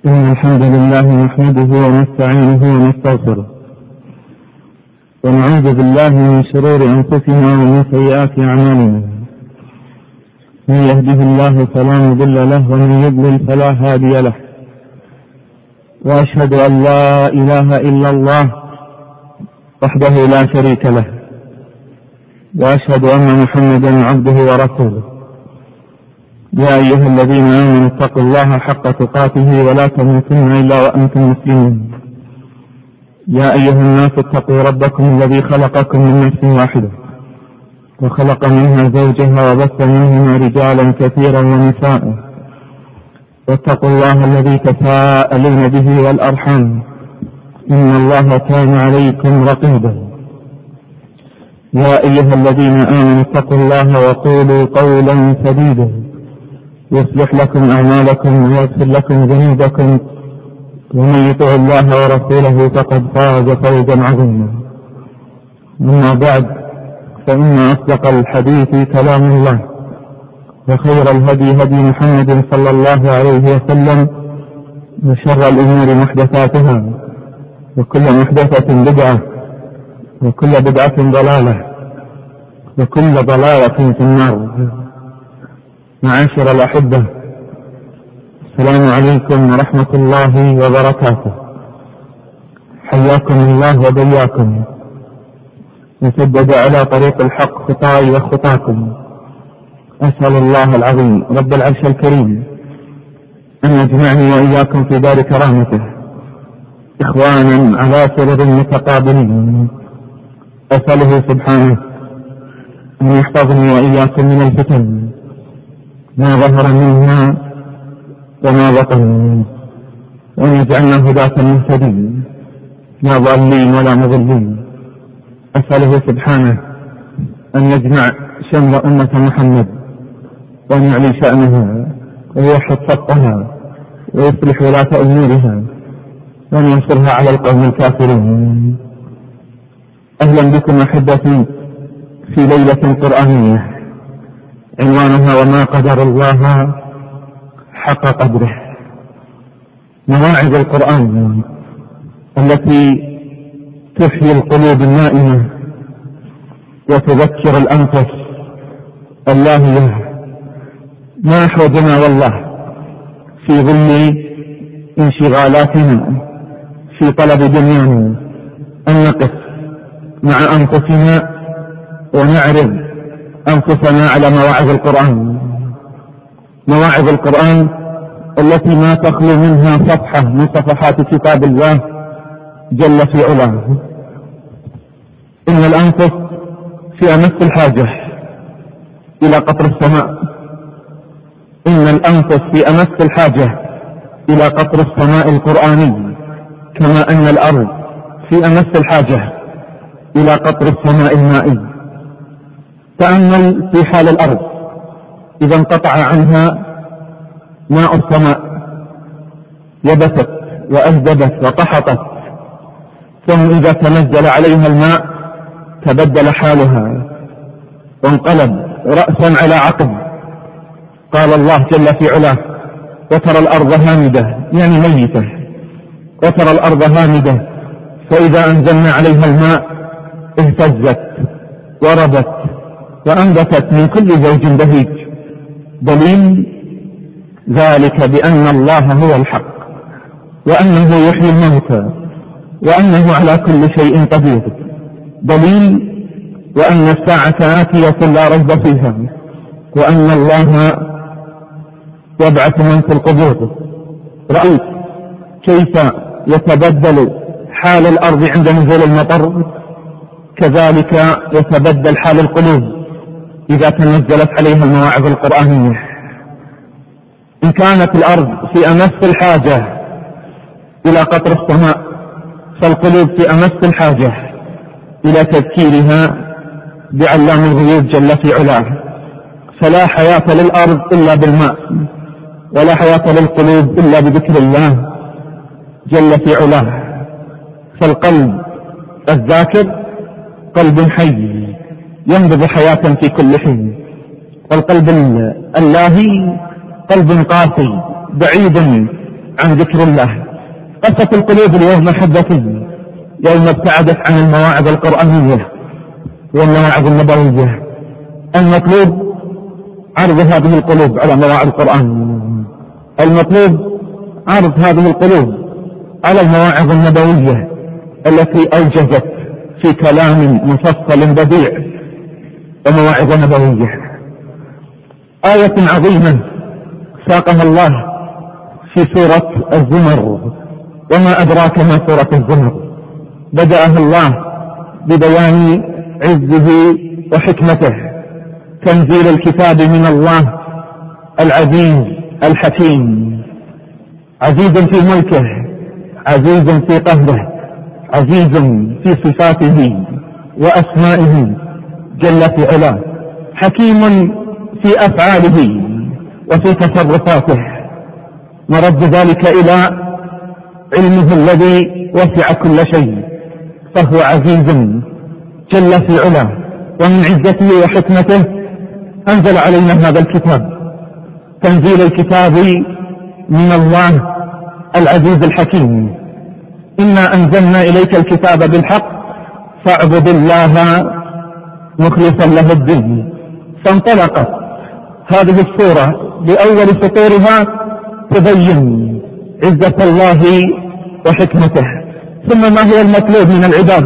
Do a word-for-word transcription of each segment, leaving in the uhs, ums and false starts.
إن الحمد لله نحمده ونستعينه ونستغفره ونعوذ بالله من شرور أنفسنا ومن سيئات أعمالنا. من يهده الله فلا مضل له ومن يضلل فلا هادي له، وأشهد أن لا إله إلا الله وحده لا شريك له، وأشهد أن محمدا عبده ورسوله. يا أيها الذين آمنوا اتقوا الله حق تقاته ولا تموتن إلا وأنتم مسلمون. يا أيها الناس اتقوا ربكم الذي خلقكم من نفس واحدة وخلق منها زوجها وبث منهما رجالا كثيرا ونساء، واتقوا الله الذي تساءلون به والأرحام إن الله كان عليكم رقيبا. يا أيها الذين آمنوا اتقوا الله وقولوا قولا سديدا يصلح لكم أعمالكم ويغفر لكم ذنوبكم، ومن يطع الله ورسوله فقد فاز فوزا عظيما. أما بعد، فإن أصدق الحديث كلام الله، وخير الهدي هدي محمد صلى الله عليه وسلم، وشر الأمور محدثاتها، وكل محدثة بدعة، وكل بدعة ضلالة، وكل ضلالة في النار. معاشر الأحبة، السلام عليكم ورحمة الله وبركاته. حياكم الله وبياكم، وسدد على طريق الحق خطاي وخطاكم. أسأل الله العظيم رب العرش الكريم أن يجمعني وإياكم في دار كرامته إخوانا على سرر متقابلين. أسأله سبحانه أن يحفظني وإياكم من الفتن ما ظهر منها وما بطن، وأن يجعلنا هداة مهتدين لا ضالين ولا مضلين. أسأله سبحانه أن يجمع شمل أمة محمد، وأن يعلي شأنها ويوحد صفها ويصلح ولاة أمورها، وأن ينصرها على القوم الكافرين. أهلا بكم أحبتي في ليلة قرآنية عنوانها وما قدر الله حق قدره. مواعظ القرآن التي تحيي القلوب النائمة وتذكر الأنفس اللاهية. ما أحوجنا والله في ظل انشغالاتنا في طلب دنيانا أن نقف مع أنفسنا ونعرض أنفسنا على مواعظ القرآن. مواعظ القرآن التي ما تخلو منها صفحة من صفحات كتاب الله جل في علاه. إن الأنفس في أمس الحاجة إلى قطر السماء. إن الأنفس في أمس الحاجة إلى قطر السماء القرآني، كما أن الأرض في أمس الحاجة إلى قطر السماء المائي. تأمل في حال الأرض إذا انقطع عنها ماء السماء، يبست وأجدبت وقحطت، ثم إذا تنزل عليها الماء تبدل حالها وانقلب رأسا على عقب. قال الله جل في علاه: وترى الأرض هامدة، يعني ميتة، وترى الأرض هامدة فإذا أنزلنا عليها الماء اهتزت وربت وأنبتت من كل زوج بهيج. دليل ذلك بأن الله هو الحق، وأنه يحيي الموتى، وأنه على كل شيء قدير. دليل وأن الساعة آتية لا ريب فيها، وأن الله يبعث من في القبور. رأيت كيف يتبدل حال الأرض عند نزول المطر، كذلك يتبدل حال القلوب إذا تنزلت عليها المواعظ القرآنية. إن كانت الأرض في أمس الحاجة إلى قطر السماء، فالقلوب في أمس الحاجة إلى تذكيرها بعلام الغيوب جل في علاه. فلا حياة للأرض إلا بالماء، ولا حياة للقلوب إلا بذكر الله جل في علاه. فالقلب الذاكر قلب حي ينبض حياة في كل حين، والقلب اللاهي قلب قاسي بعيد عن ذكر الله. قسة القلوب اليوم أحبتي يوم ابتعدت عن المواعظ القرآنية والمواعظ النبوية. المطلوب عرض هذه القلوب على مواعظ القرآن، المطلوب عرض هذه القلوب على المواعظ النبوية التي أوجزت في كلام مفصل بديع ومواعظ نبوية. آية عظيمة ساقها الله في سورة الزمر، وما أدراك ما سورة الزمر. بدأها الله ببيان عزه وحكمته، تنزيل الكتاب من الله العزيز الحكيم، عزيز في ملكه، عزيز في قهره، عزيز في صفاته وأسمائه جل في علاه، حكيم في أفعاله وفي تصرفاته. مرد ذلك إلى علمه الذي وسع كل شيء، فهو عزيز جل في علاه. ومن عزته وحكمته أنزل علينا هذا الكتاب، تنزيل الكتاب من الله العزيز الحكيم. إنا أنزلنا إليك الكتاب بالحق فاعبد الله مخلصا له الدين. فانطلقت هذه السورة بأول سطورها تبين عزة الله وحكمته. ثم ما هو المطلوب من العباد؟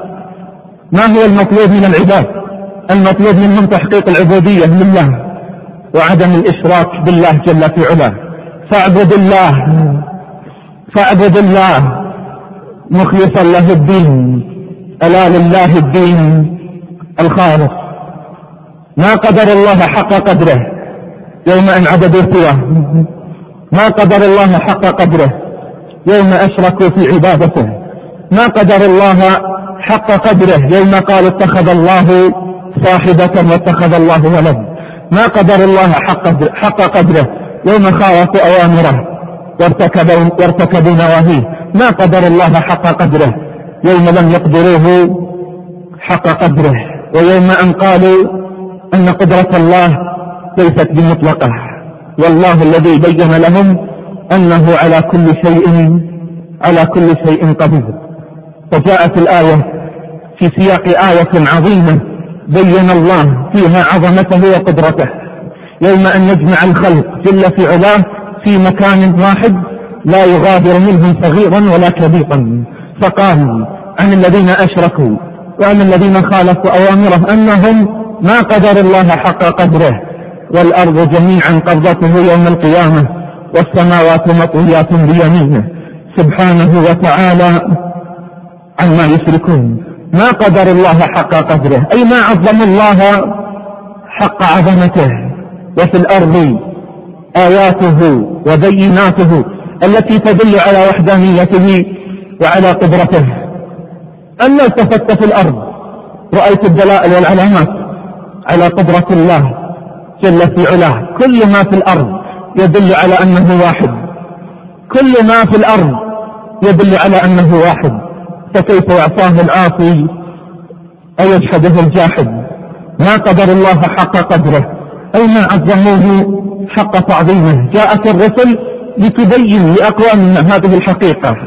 ما هو المطلوب من العباد؟ المطلوب منهم تحقيق العبودية لله وعدم الإشراك بالله جل في علاه. فاعبد الله فاعبد الله مخلصا له الدين، ألا لله الدين الخالص. ما قدر الله حق قدره يوم أن عبدوا سواه، ما قدر الله حق قدره يوم أشركوا في عبادته، ما قدر الله حق قدره يوم قال اتخذ الله صاحبة واتخذ الله ولد، ما قدر الله حق حق قدره يوم خالفوا أوامره وارتكبوا وارتكبوا نواهيه، ما قدر الله حق قدره يوم لم يقدروه حق قدره، ويوم أن قالوا أن قدرة الله ليست بمطلقة، والله الذي بين لهم أنه على كل شيء على كل شيء قدير. فجاءت الآية في سياق آية عظيمة بين الله فيها عظمته وقدرته، يوم أن يجمع الخلق جل في علاه في مكان واحد لا يغادر منهم صغيرا ولا كبيرا. فقال عن الذين أشركوا وعن الذين خالفوا أوامره أنهم ما قدر الله حق قدره، والأرض جميعا قبضته يوم القيامة والسماوات مطويات بيمينه سبحانه وتعالى عما يشركون. ما قدر الله حق قدره أي ما عظم الله حق عظمته. وفي الأرض آياته وبيناته التي تدل على وحدانيته وعلى قدرته. أما التفت في الأرض رأيت الدلائل والعلامات على قدرة الله جل في علاه. كل ما في الأرض يدل على أنه واحد، كل ما في الأرض يدل على أنه واحد، فكيف يعصاه العاصي أو يجحده الجاحد؟ ما قدر الله حق قدره أي ما عظموه حق تعظيمه. جاءت الرسل لتبين لأقوامنا هذه الحقيقة،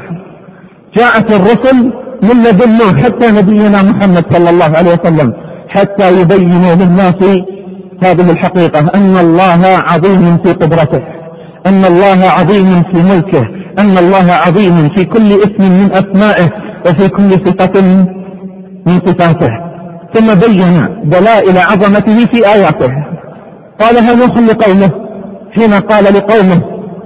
جاءت الرسل من لدن حتى نبينا محمد صلى الله عليه وسلم حتى يبينوا للناس هذه الحقيقة، أن الله عظيم في قدرته، أن الله عظيم في ملكه، أن الله عظيم في كل اسم من أسمائه وفي كل صفة من صفاته. ثم بين دلائل عظمته في آياته. قالها نوح لقومه حين قال لقومه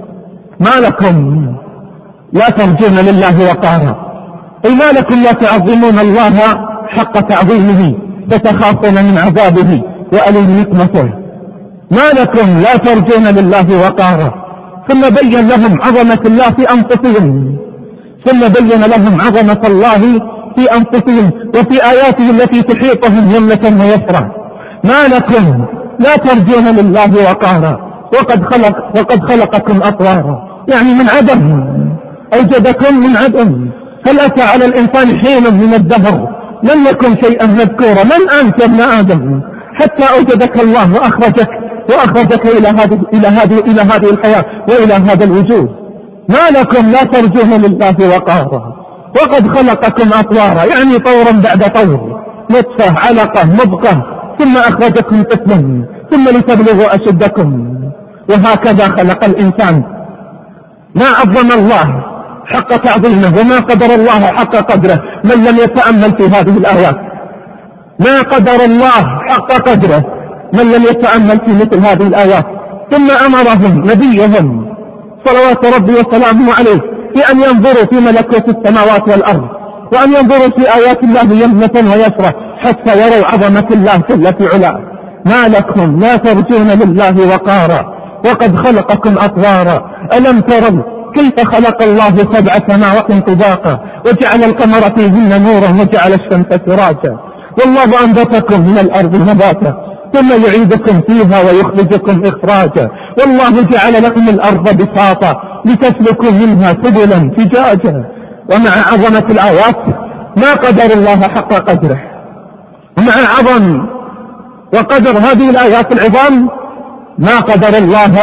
ما لكم لا ترجون لله وقارا، أي ما لكم لا تعظمون الله حق تعظيمه فتخافون من عذابه وأليم نقمته؟ ما لكم لا ترجون لله وقارا. ثم بين لهم عظمة الله في أنفسهم، ثم بين لهم عظمة الله في أنفسهم وفي آياته التي تحيطهم يمنة ويسرا. ما لكم لا ترجون لله وقارا وقد خلق وقد خلقكم أطوارا، يعني من عدم أوجدكم من عدم. هل أتى على الإنسان حين من الدهر لم يكن شيئا مذكورا؟ من أنت ابن آدم حتى أوجدك الله وأخرجك وأخرجك إلى هذه إلى هذه إلى هذه الحياة وإلى هذا الوجود. ما لكم لا ترجون لله وقارا وقد خلقكم أطوارا، يعني طورا بعد طور، نطفة علقة مضغة ثم أخرجكم طفلا ثم لتبلغوا أشدكم، وهكذا خلق الإنسان. ما عظم الله حق تعظيمه وما قدر الله حق قدره من لم يتأمل في هذه الآيات. ما قدر الله حق قدره من لم يتأمل في مثل هذه الآيات. ثم أمرهم نبيهم صلوات ربي وسلامه عليه بأن ينظروا في ملكوت السماوات والأرض، وأن ينظروا في آيات الله يمنة ويسرة حتى يروا عظمة الله جل في علاه. ما لكم لا ترجون لله وقارا وقد خلقكم أطوارا. ألم تروا كيف خلق الله سبع سماوات طباقا وجعل القمر فيهن نورا وجعل الشمس سراجا، والله أنبتكم من الأرض نباتا ثم يعيدكم فيها ويخرجكم إخراجا، والله جعل لكم الأرض بساطا لتسلكوا منها سبلا فجاجا. ومع عظمة الآيات ما قدر الله حق قدره، ومع عظم وقدر هذه الآيات العظام ما قدر الله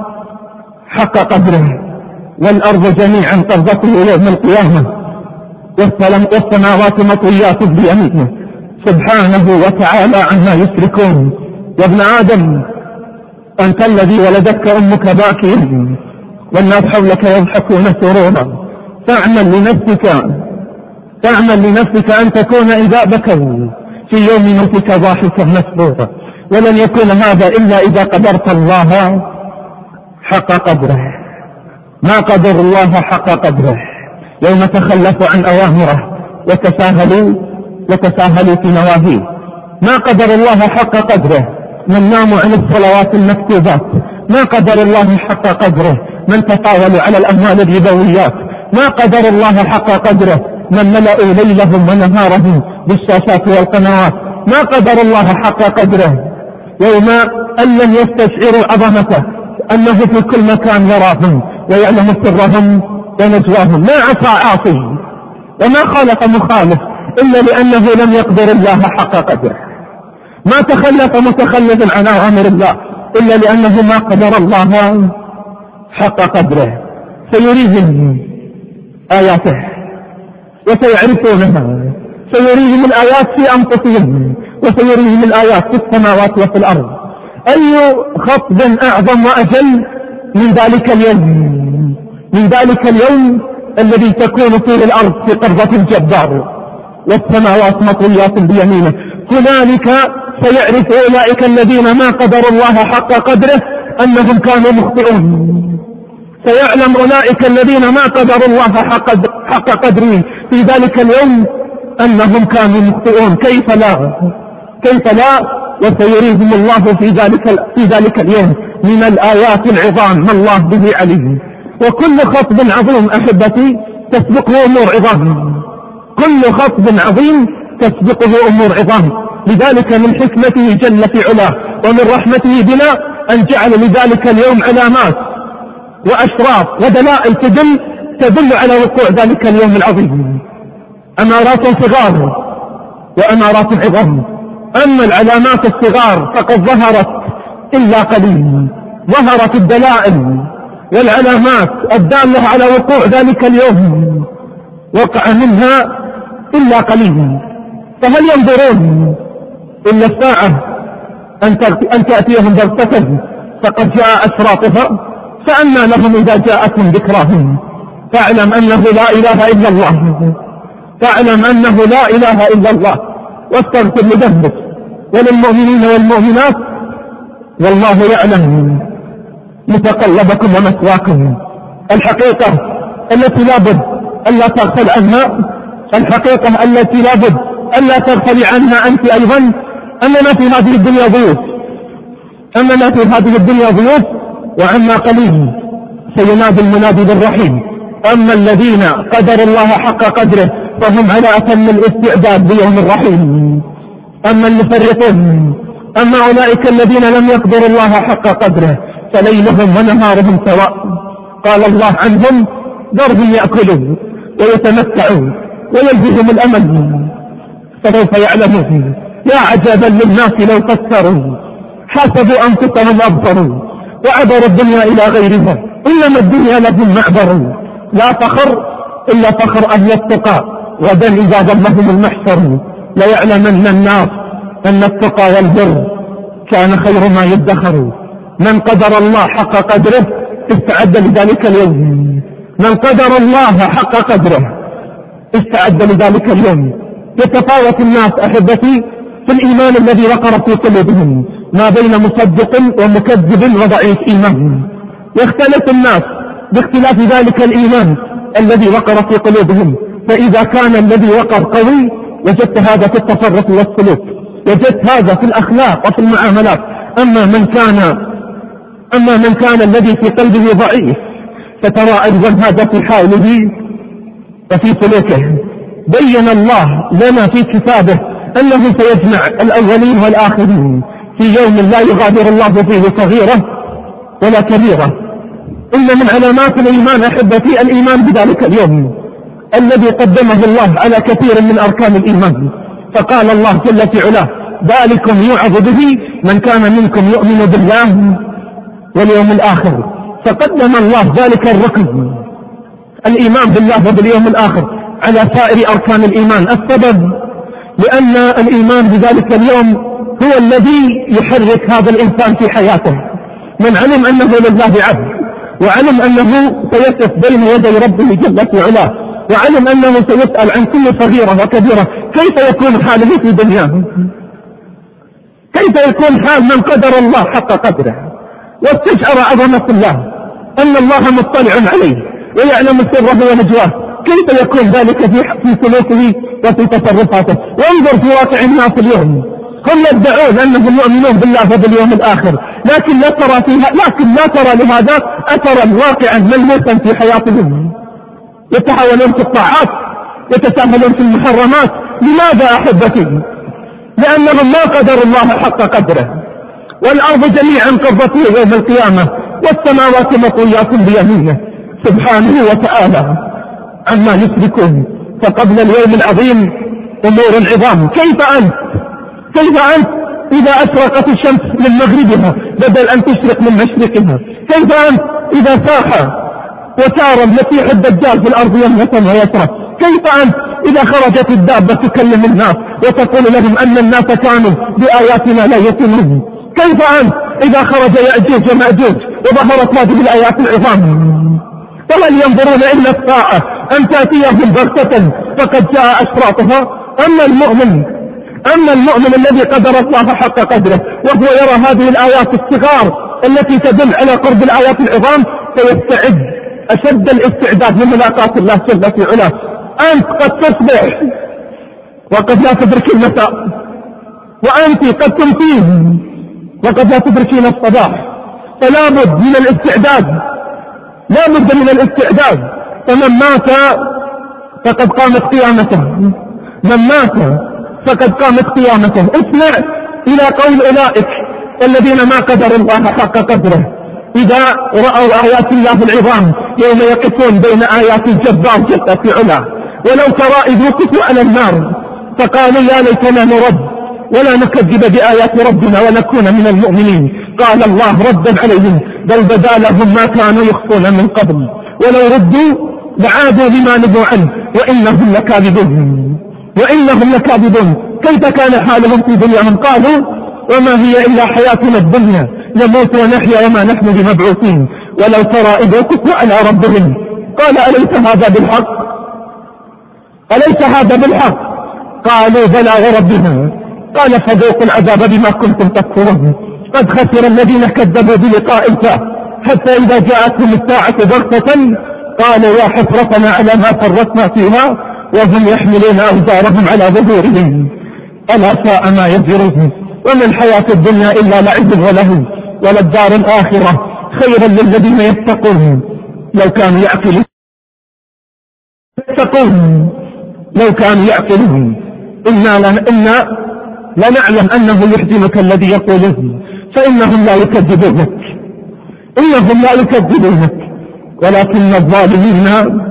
حق قدره. والأرض جميعا قبضته يوم القيامة والسماوات مطويات بيمينه سبحانه وتعالى عما يشركون. يا ابن آدم أنت الذي ولدتك أمك باكيا والناس حولك يضحكون سرورا، فاعمل لنفسك فاعمل لنفسك أن تكون إذا بكوا في يوم موتك ضاحكا مسرورا، ولن يكون هذا إلا إذا قدرت الله حق قدره. ما قدر الله حق قدره يوم تخلفوا عن أوامره وتساهلوا وتساهلوا في نواهيه. ما قدر الله حق قدره من ناموا عن الصلوات المكتوبات. ما قدر الله حق قدره من تطاولوا على الأموال الربويات. ما قدر الله حق قدره من ملأوا ليلهم ونهارهم بالشاشات والقنوات. ما قدر الله حق قدره يوم أن لم يستشعروا عظمته أنه في كل مكان يراهم ويعلم سرهم ونجواهم. ما عصى عاصي وما خالف مخالف إلا لأنه لم يقدر الله حق قدره. ما تخلف متخلف عن أوامر الله إلا لأنه ما قدر الله حق قدره. سيريهم آياته وسيعرفونها، سيريهم الآيات في أنفسهم وسيريهم الآيات في السماوات وفي الأرض. أي خطب أعظم وأجل من ذلك اليوم، من ذلك اليوم الذي تكون فيه الأرض في قبضة الجبار والسماوات مطويات بيمينه. هنالك سيعرف أولئك الذين ما قدروا الله حق قدره أنهم كانوا مخطئون. سيعلم أولئك الذين ما قدروا الله حق حق قدره في ذلك اليوم أنهم كانوا مخطئون. كيف لا كيف لا وسيريهم الله في ذلك في ذلك اليوم من الآيات العظام ما الله به عليم. وكل خطب عظيم أحبتي تسبقه أمور عظام، كل خطب عظيم تسبقه أمور عظام. لذلك من حكمته جل في علاه ومن رحمته بنا أن جعل لذلك اليوم علامات وأشراط ودلائل تدل تدل على وقوع ذلك اليوم العظيم، أمارات صغار وأمارات عظام. أما العلامات الصغار فقد ظهرت إلا قليل، ظهرت الدلائل والعلامات الدالة على وقوع ذلك اليوم وقع منها إلا قليل. فهل ينظرون إلا الساعة أن تأتيهم بغتة فقد جاء أشراطها؟ فأنى لهم إذا جاءتهم ذكراهم. فاعلم أنه لا إله إلا الله، فاعلم أنه لا إله إلا الله، واستغفر لذنبك وللمؤمنين والمؤمنات، والله يعلم متقلبكم ومثواكم. الحقيقة التي لابد ألا تغفل عنها، الحقيقة التي لابد ألا تغفل عنها أنت أيضا، أننا في هذه الدنيا ضيوف، أننا في هذه الدنيا ضيوف، وعما قليل سينادي المنادي بالرحيم. أما الذين قدروا الله حق قدره فهم على أتم الاستعداد بيوم الرحيم. أما المفرطون، أما أولئك الذين لم يقدروا الله حق قدره فليلهم ونهارهم سواء. قال الله عنهم ذرهم يأكلوا ويتمتعوا ويلههم الأمل فسوف يعلمون. يا عجبا للناس لو فكروا حسبوا أنفسهم أبصروا وعبروا الدنيا إلى غيرها إنما الدنيا لهم معبر، لا فخر إلا فخر أهل التقى، غدا إذا ظلهم المحشر ليعلمن الناس أن التقى والبر كان خير ما يدخر. من قدر الله حق قدره استعد لذلك اليوم، من قدر الله حق قدره استعد لذلك اليوم. يتفاوت الناس أحبتي في الإيمان الذي وقر في قلوبهم ما بين مصدق ومكذب وضعيف إيمان، يختلف الناس باختلاف ذلك الإيمان الذي وقر في قلوبهم. فإذا كان الذي وقر قوي وجدت هذا في التصرف والسلوك، وجدت هذا في الأخلاق وفي المعاملات. أما من كان أما من كان الذي في قلبه ضعيف فترى أيضا هذا في حاله وفي سلوكه. بين الله لنا في كتابه أنه سيجمع الأولين والآخرين في يوم لا يغادر الله فيه صغيرة ولا كبيرة. إن من علامات الإيمان أحبتي الإيمان بذلك اليوم الذي قدمه الله على كثير من أركان الإيمان. فقال الله جل في علاه: ذلكم يوعظ به من كان منكم يؤمن بالله واليوم الآخر. فقدم الله ذلك الركن الإيمان بالله وباليوم الآخر على سائر أركان الإيمان. السبب لأن الإيمان بذلك اليوم هو الذي يحرك هذا الإنسان في حياته. من علم أنه لله عبد، وعلم أنه سيقف بين يدي ربه جل في علاه، وعلم أنه سيسأل عن كل صغيرة وكبيرة، كيف يكون حاله في دنياه؟ كيف يكون حال من قدر الله حق قدره واستشعر عظمة الله، أن الله مطلع عليه ويعلم سره ونجواه؟ كيف يكون ذلك في سلوكه وفي تصرفاته؟ وانظر في واقع الناس اليوم، هم يدعون أنهم يؤمنون بالله وباليوم الآخر، لكن لا ترى فيها لكن لا ترى لهذا أثرا واقعا ملموسا في حياتهم. يتحاولون في الطاعات، يتساهلون في المحرمات. لماذا أحبتي؟ لأنهم ما قدروا الله حق قدره. والأرض جميعا قبضته يوم القيامة والسماوات مطويات بيمينه سبحانه وتعالى عما يشركون. فقبل اليوم العظيم أمور عظام. كيف أنت كيف أنت إذا أشرقت الشمس من مغربها بدل أن تشرق من مشرقها؟ كيف أنت إذا ساح وسار المسيح الدجال في الأرض يمنة ويسرى؟ كيف أنت إذا خرجت الدابة تكلم الناس وتقول لهم أن الناس كانوا بآياتنا لا يؤمنون؟ كيف أنت إذا خرج يأجوج ومأجوج وظهرت هذه الآيات العظام؟ فهل ينظرون إلا الساعة أن تأتيهم بغتة فقد جاء أشراطها؟ أما المؤمن أما المؤمن الذي قدر الله حق قدره وهو يرى هذه الآيات الصغار التي تدل على قرب الآيات العظام فيستعد أشد الاستعداد لملاقاة الله جل في علاه. أنت قد تصبح وقد لا تدرك المساء، وأنت قد تمسين وقد لا تدركين الصباح. فلا بد من الاستعداد، لا بد من الاستعداد. فمن مات فقد قامت قيامته، من مات فقد قامت قيامته. اسمع إلى قول أولئك الذين ما قدروا الله حق قدره إذا رأوا آيات الله العظام يوم يقفون بين آيات الجبار جل في علاه. ولو ترى إذ وقفوا على النار فقالوا يا ليتنا نرد ولا نكذب بآيات ربنا ونكون من المؤمنين. قال الله ردا عليهم: بل بدا لهم ما كانوا يخفون من قبل ولو ردوا لعادوا لما نهوا عنه وإنهم لكاذبون وإنهم لكاذبون. كيف كان حالهم في دنياهم؟ قالوا وما هي إلا حياتنا الدنيا نموت ونحيا وما نحن بمبعوثين. ولو ترى إذ وقفوا على ربهم قال أليس هذا بالحق أليس هذا بالحق قالوا بلى وربنا. قال فذوقوا العذاب بما كنتم تكفرون. قد خسر الذين كذبوا بلقاء الله حتى إذا جاءتهم الساعة بغتة قالوا يا حسرتنا على ما فرطنا فيها وهم يحملون أوزارهم على ظهورهم ألا ساء ما يزرون. وما الحياة الدنيا إلا لعب وله وللدار الآخرة خيرا للذين يتقون لو كانوا يعقلون يتقون لو كانوا يعقلون. إنا إنا لنعلم أنه يحزنك الذي يقوله فإنهم لا يكذبونك إنهم لا يكذبونك ولكن الظالمين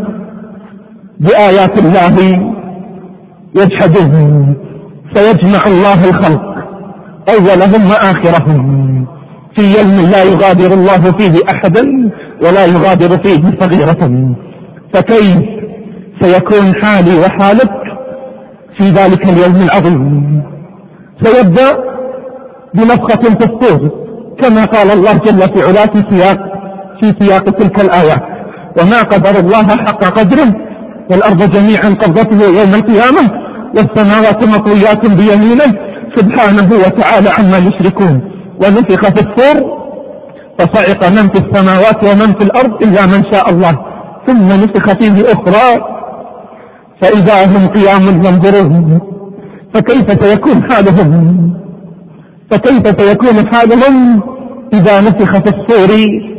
بآيات الله يجحدون. سيجمع الله الخلق أولهم وآخرهم في يوم لا يغادر الله فيه أحدا ولا يغادر فيه صغيرة. فكيف سيكون حالي وحالك في ذلك اليوم العظيم؟ سيبدأ بنفخة في الصور كما قال الله جل في علاه في سياق في سياق تلك الآيات: وما قدر الله حق قدره والأرض جميعا قبضته يوم القيامة والسماوات مطويات بيمينه سبحانه وتعالى عما يشركون. ونفخ في الصور فصعق من في السماوات ومن في الأرض إلا من شاء الله ثم نفخ فيه أخرى فإذا هم قيام ينظرون. فكيف سيكون حالهم فكيف سيكون حالهم إذا نفخ في الصور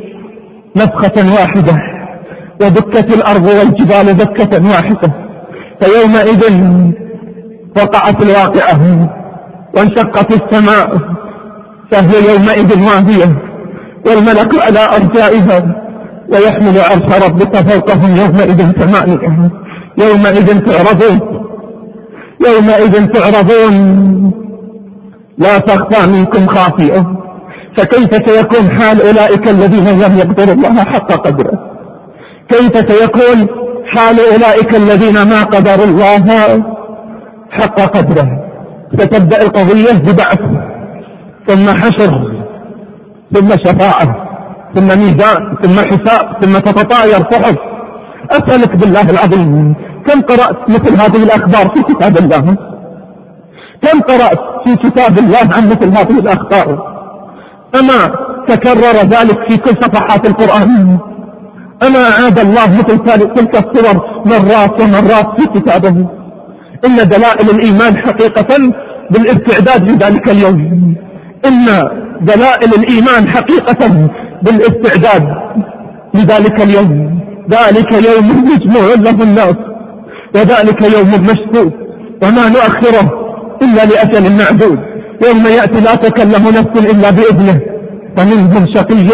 نفخة واحدة ودكت الأرض والجبال دكة واحدة؟ فيومئذ وقعت الواقعة وانشقت السماء فهي يومئذ واهية والملك على أرجائها ويحمل عرش ربك فوقهم يومئذ ثمانية. يومئذ تعرضون يومئذ تعرضون لا تخفى منكم خافية. فكيف سيكون حال أولئك الذين لم يقدروا الله حق قدره؟ كيف سيكون حال أولئك الذين ما قدروا الله حق قدره؟ ستبدأ القضية ببعث ثم حشر ثم شفاعة ثم ميزان ثم حساب ثم تتطاير صحف. أسألك بالله العظيم كم قرأت مثل هذه الأخبار في كتاب الله؟ كم قرأت في كتاب الله عن مثل هذه الأخبار؟ أما تكرر ذلك في كل صفحات القرآن؟ أما عاد الله مثل تلك الصور مرات ومرات في كتابه؟ إن دلائل الإيمان حقيقة بالاستعداد لذلك اليوم. إن دلائل الإيمان حقيقة بالاستعداد لذلك اليوم. ذلك يوم مجموع له الناس وذلك يوم مشهود وما نؤخره إلا لأجل معدود. يوم يأتي لا تكلم نفس إلا بإذنه فمنهم شقي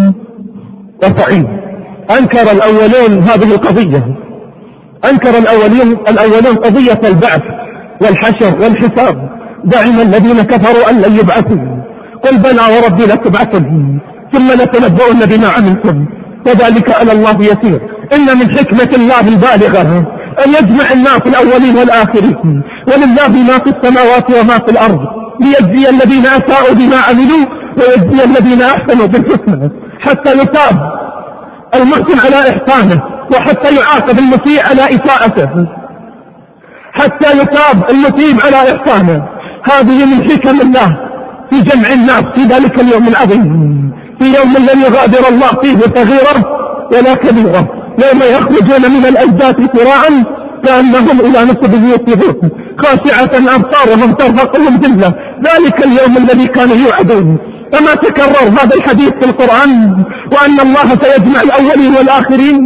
وسعيد. أنكر الأولون هذه القضية أنكر الأولين الأولون قضية البعث والحشر والحساب دعم الذين كفروا أن لن يبعثوا. قل بلى وربي لتبعثن ثم لتنبؤن بما عملتم وذلك على الله يسير. إن من حكمة الله البالغة أن يجمع الناس الأولين والآخرين ولله ما في السماوات وما في الأرض ليجزي الذين أساءوا بما عملوا ويجزي الذين أحسنوا بالحسنى حتى يتاب المحسن على إحسانه وحتى يعاقب المسيء على إساءته حتى يتاب المسيء على إحسانه. هذه من حكم الله في جمع الناس في ذلك اليوم العظيم، في يوم لن يغادر الله فيه صغيرة ولا كبيرة، يوم يخرجون من الأجداث سراعا كأنهم إلى نصب يوصلون خاشعة أبصارهم ترهقهم ذلة. ذلك اليوم الذي كانوا يوعدون. أما تكرر هذا الحديث في القرآن وأن الله سيجمع الأولين والآخرين؟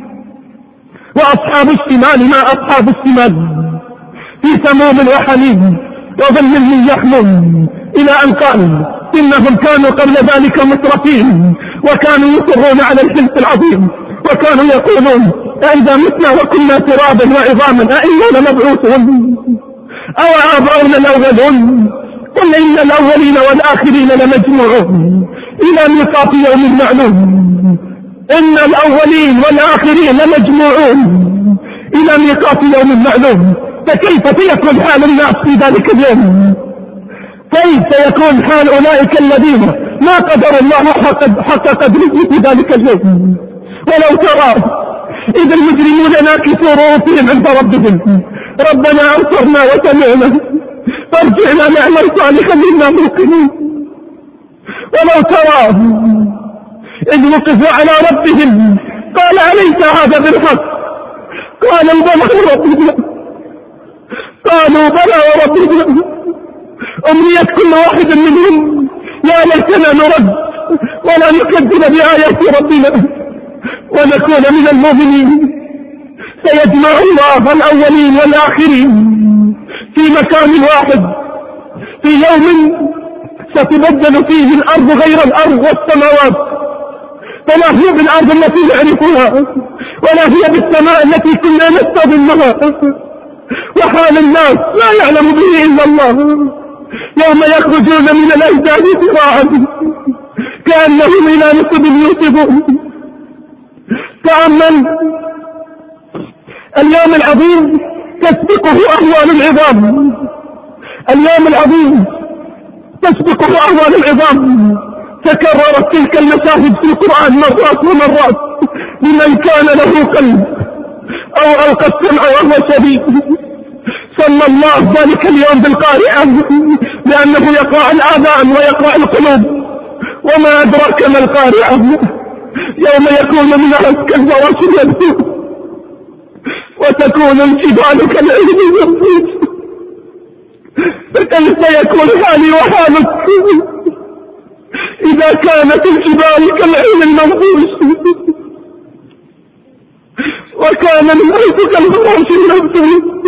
وأصحاب الشمال ما أصحاب الشمال في سموم وحميم وظل من يحمم إلى أن قال إنهم كانوا قبل ذلك مترفين وكانوا يصرون على الحنث العظيم وكانوا يقولون أئذا متنا وكنا ترابا وعظاما أئنا لمبعوثون أو آباؤنا الأولون؟ قل إن الأولين والآخرين لمجموعون إلى ميقات يوم معلوم. إن الأولين والآخرين لمجموعون إلى ميقات يوم معلوم. فكيف سيكون حال الناس في ذلك اليوم؟ كيف سيكون حال أولئك الذين ما قدر الله حق قدره في ذلك اليوم؟ ولو ترى إذا المجرمون ناكسوا رؤوسهم عند ربهم ربنا أبصرنا وسمعنا فارجعنا نعمل صالحا إنا موقنون. ولو ترى إذ وقفوا على ربهم قال أليس هذا بالحق؟ قالوا بلى وربنا قالوا بلى وربنا. أمنية كل واحد منهم يا ليتنا نرد ولا نكذب بآيات ربنا ونكون من المؤمنين. سيجمع الله الأولين والآخرين في مكان واحد في يوم ستبدل فيه الأرض غير الأرض والسماوات، فلا هي بالأرض التي نعرفها ولا هي بالسماء التي كنا نستظلها. وحال الناس لا يعلم به إلا الله يوم يخرجون من الأجداث سراعا كأنهم إلى نصب يوصفون تأمل اليوم العظيم تسبقه أهوال العظام، اليوم العظيم تسبقه أهوال العظام. تكررت تلك المشاهد في القرآن مرات ومرات لمن كان له قلب أو ألقى السمع وهو شديد. سمى الله ذلك اليوم بالقارعة لأنه يقرع الآذان ويقرع القلوب. وما أدراك ما القارعة؟ يوم يكون الناس كالفراش المبثوث وتكون الجبال كالعهن المنفوش. فكيف يكون حالي وحالك إذا كانت الجبال كالعهن المنفوش وكان الناس كالفراش المبثوث؟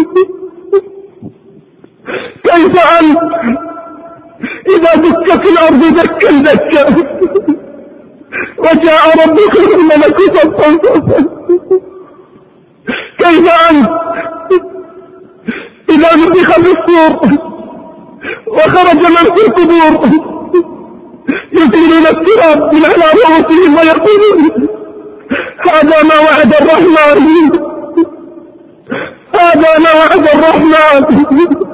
كيف أنت إذا دكت الأرض دكا دكا وجاء ربك والملك صفا صفا؟ كيف أنت إذا نفخ في الصور وخرج من في القبور يزيلون التراب من على رؤوسهم ويقولون هذا ما وعد الرحمن، هذا ما وعد الرحمن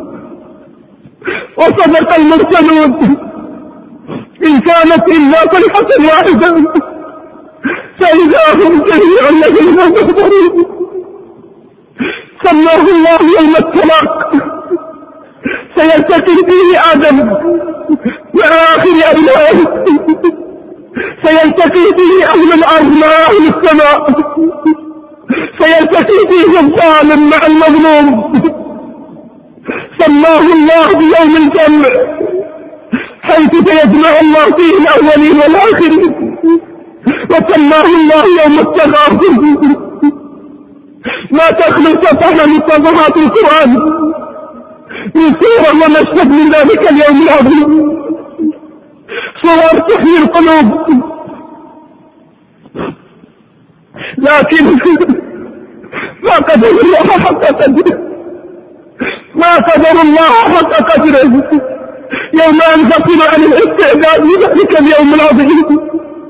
وصدق المرسلون. إن كانت إلا صيحة واحدة فإذا هم جميع الذين كفروا. سماه الله يوم الطلاق سيلتقي فيه آدم مع آخر أبنائه، سيلتقي فيه أهل الأرض مع أهل السماء، سيلتقي فيه الظالم مع المظلوم. سماه الله بيوم الجمع حيث سيجمع الله فيه الأولين والآخرين. وسماه الله يوم التغابن. ما تخلو صفحة من صفحات القرآن من صورة ومشهد من ذلك اليوم العظيم، صور تحيي القلوب. لكن ما قدر الله حق قدره، ما قدر الله حق قدره يوم أنفصل عن الاستعداد لذلك اليوم العظيم.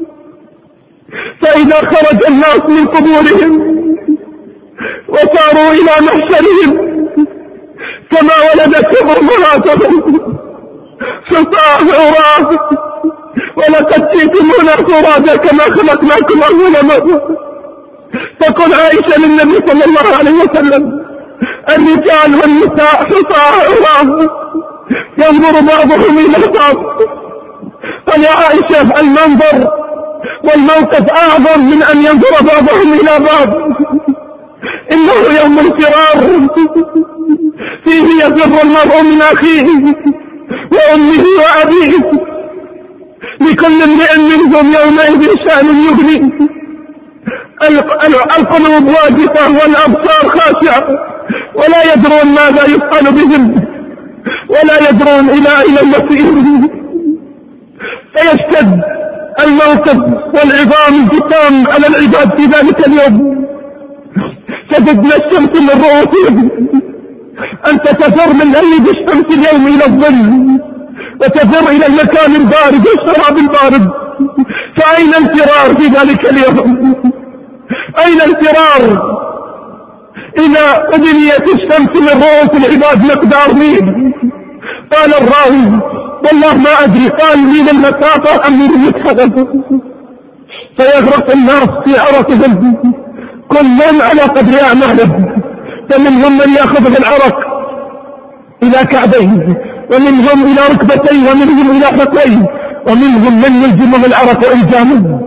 فإذا خرج الناس من قبورهم وصاروا إلى محشرهم كما ولدتهم أمهاتهم حصاة عراة ولقد جئتمونا فرادا كما خلقناكم أول مرة. تقول عائشة للنبي صلى الله عليه وسلم الرجال والنساء حصاة عراة ينظر بعضهم إلى بعض. قال يا عائشة المنظر والموقف أعظم من أن ينظر بعضهم إلى بعض. إنه يوم الفرار فيه يفر المرء من أخيه وأمه وأبيه لكل امرئ منهم يومئذ شأن يغني. القلوب واجفة والأبصار خاشعة ولا يدرون ماذا يفعل بهم ولا يدرون إلى إلى المسير. فيشتد الموقف والعظام الجسام على العباد في ذلك اليوم. تجد الشمس من رؤوسهم، أنت تفر من أيد الشمس اليوم إلى الظل وتفر إلى المكان البارد والشراب البارد. فأين الفرار في ذلك اليوم؟ أين الفرار إذا أدنيت الشمس من رؤوس العباد مقدار ميل؟ قال الراوي والله ما أدري، قال من المسافة أم من المتحدث. فيغرق الناس في عرقهم كل على قدر أعماله، فمنهم من يأخذ بالعرق إلى كعبيه ومنهم إلى ركبتيه ومنهم إلى حقيه ومنهم من يلزمه العرق إلزامه.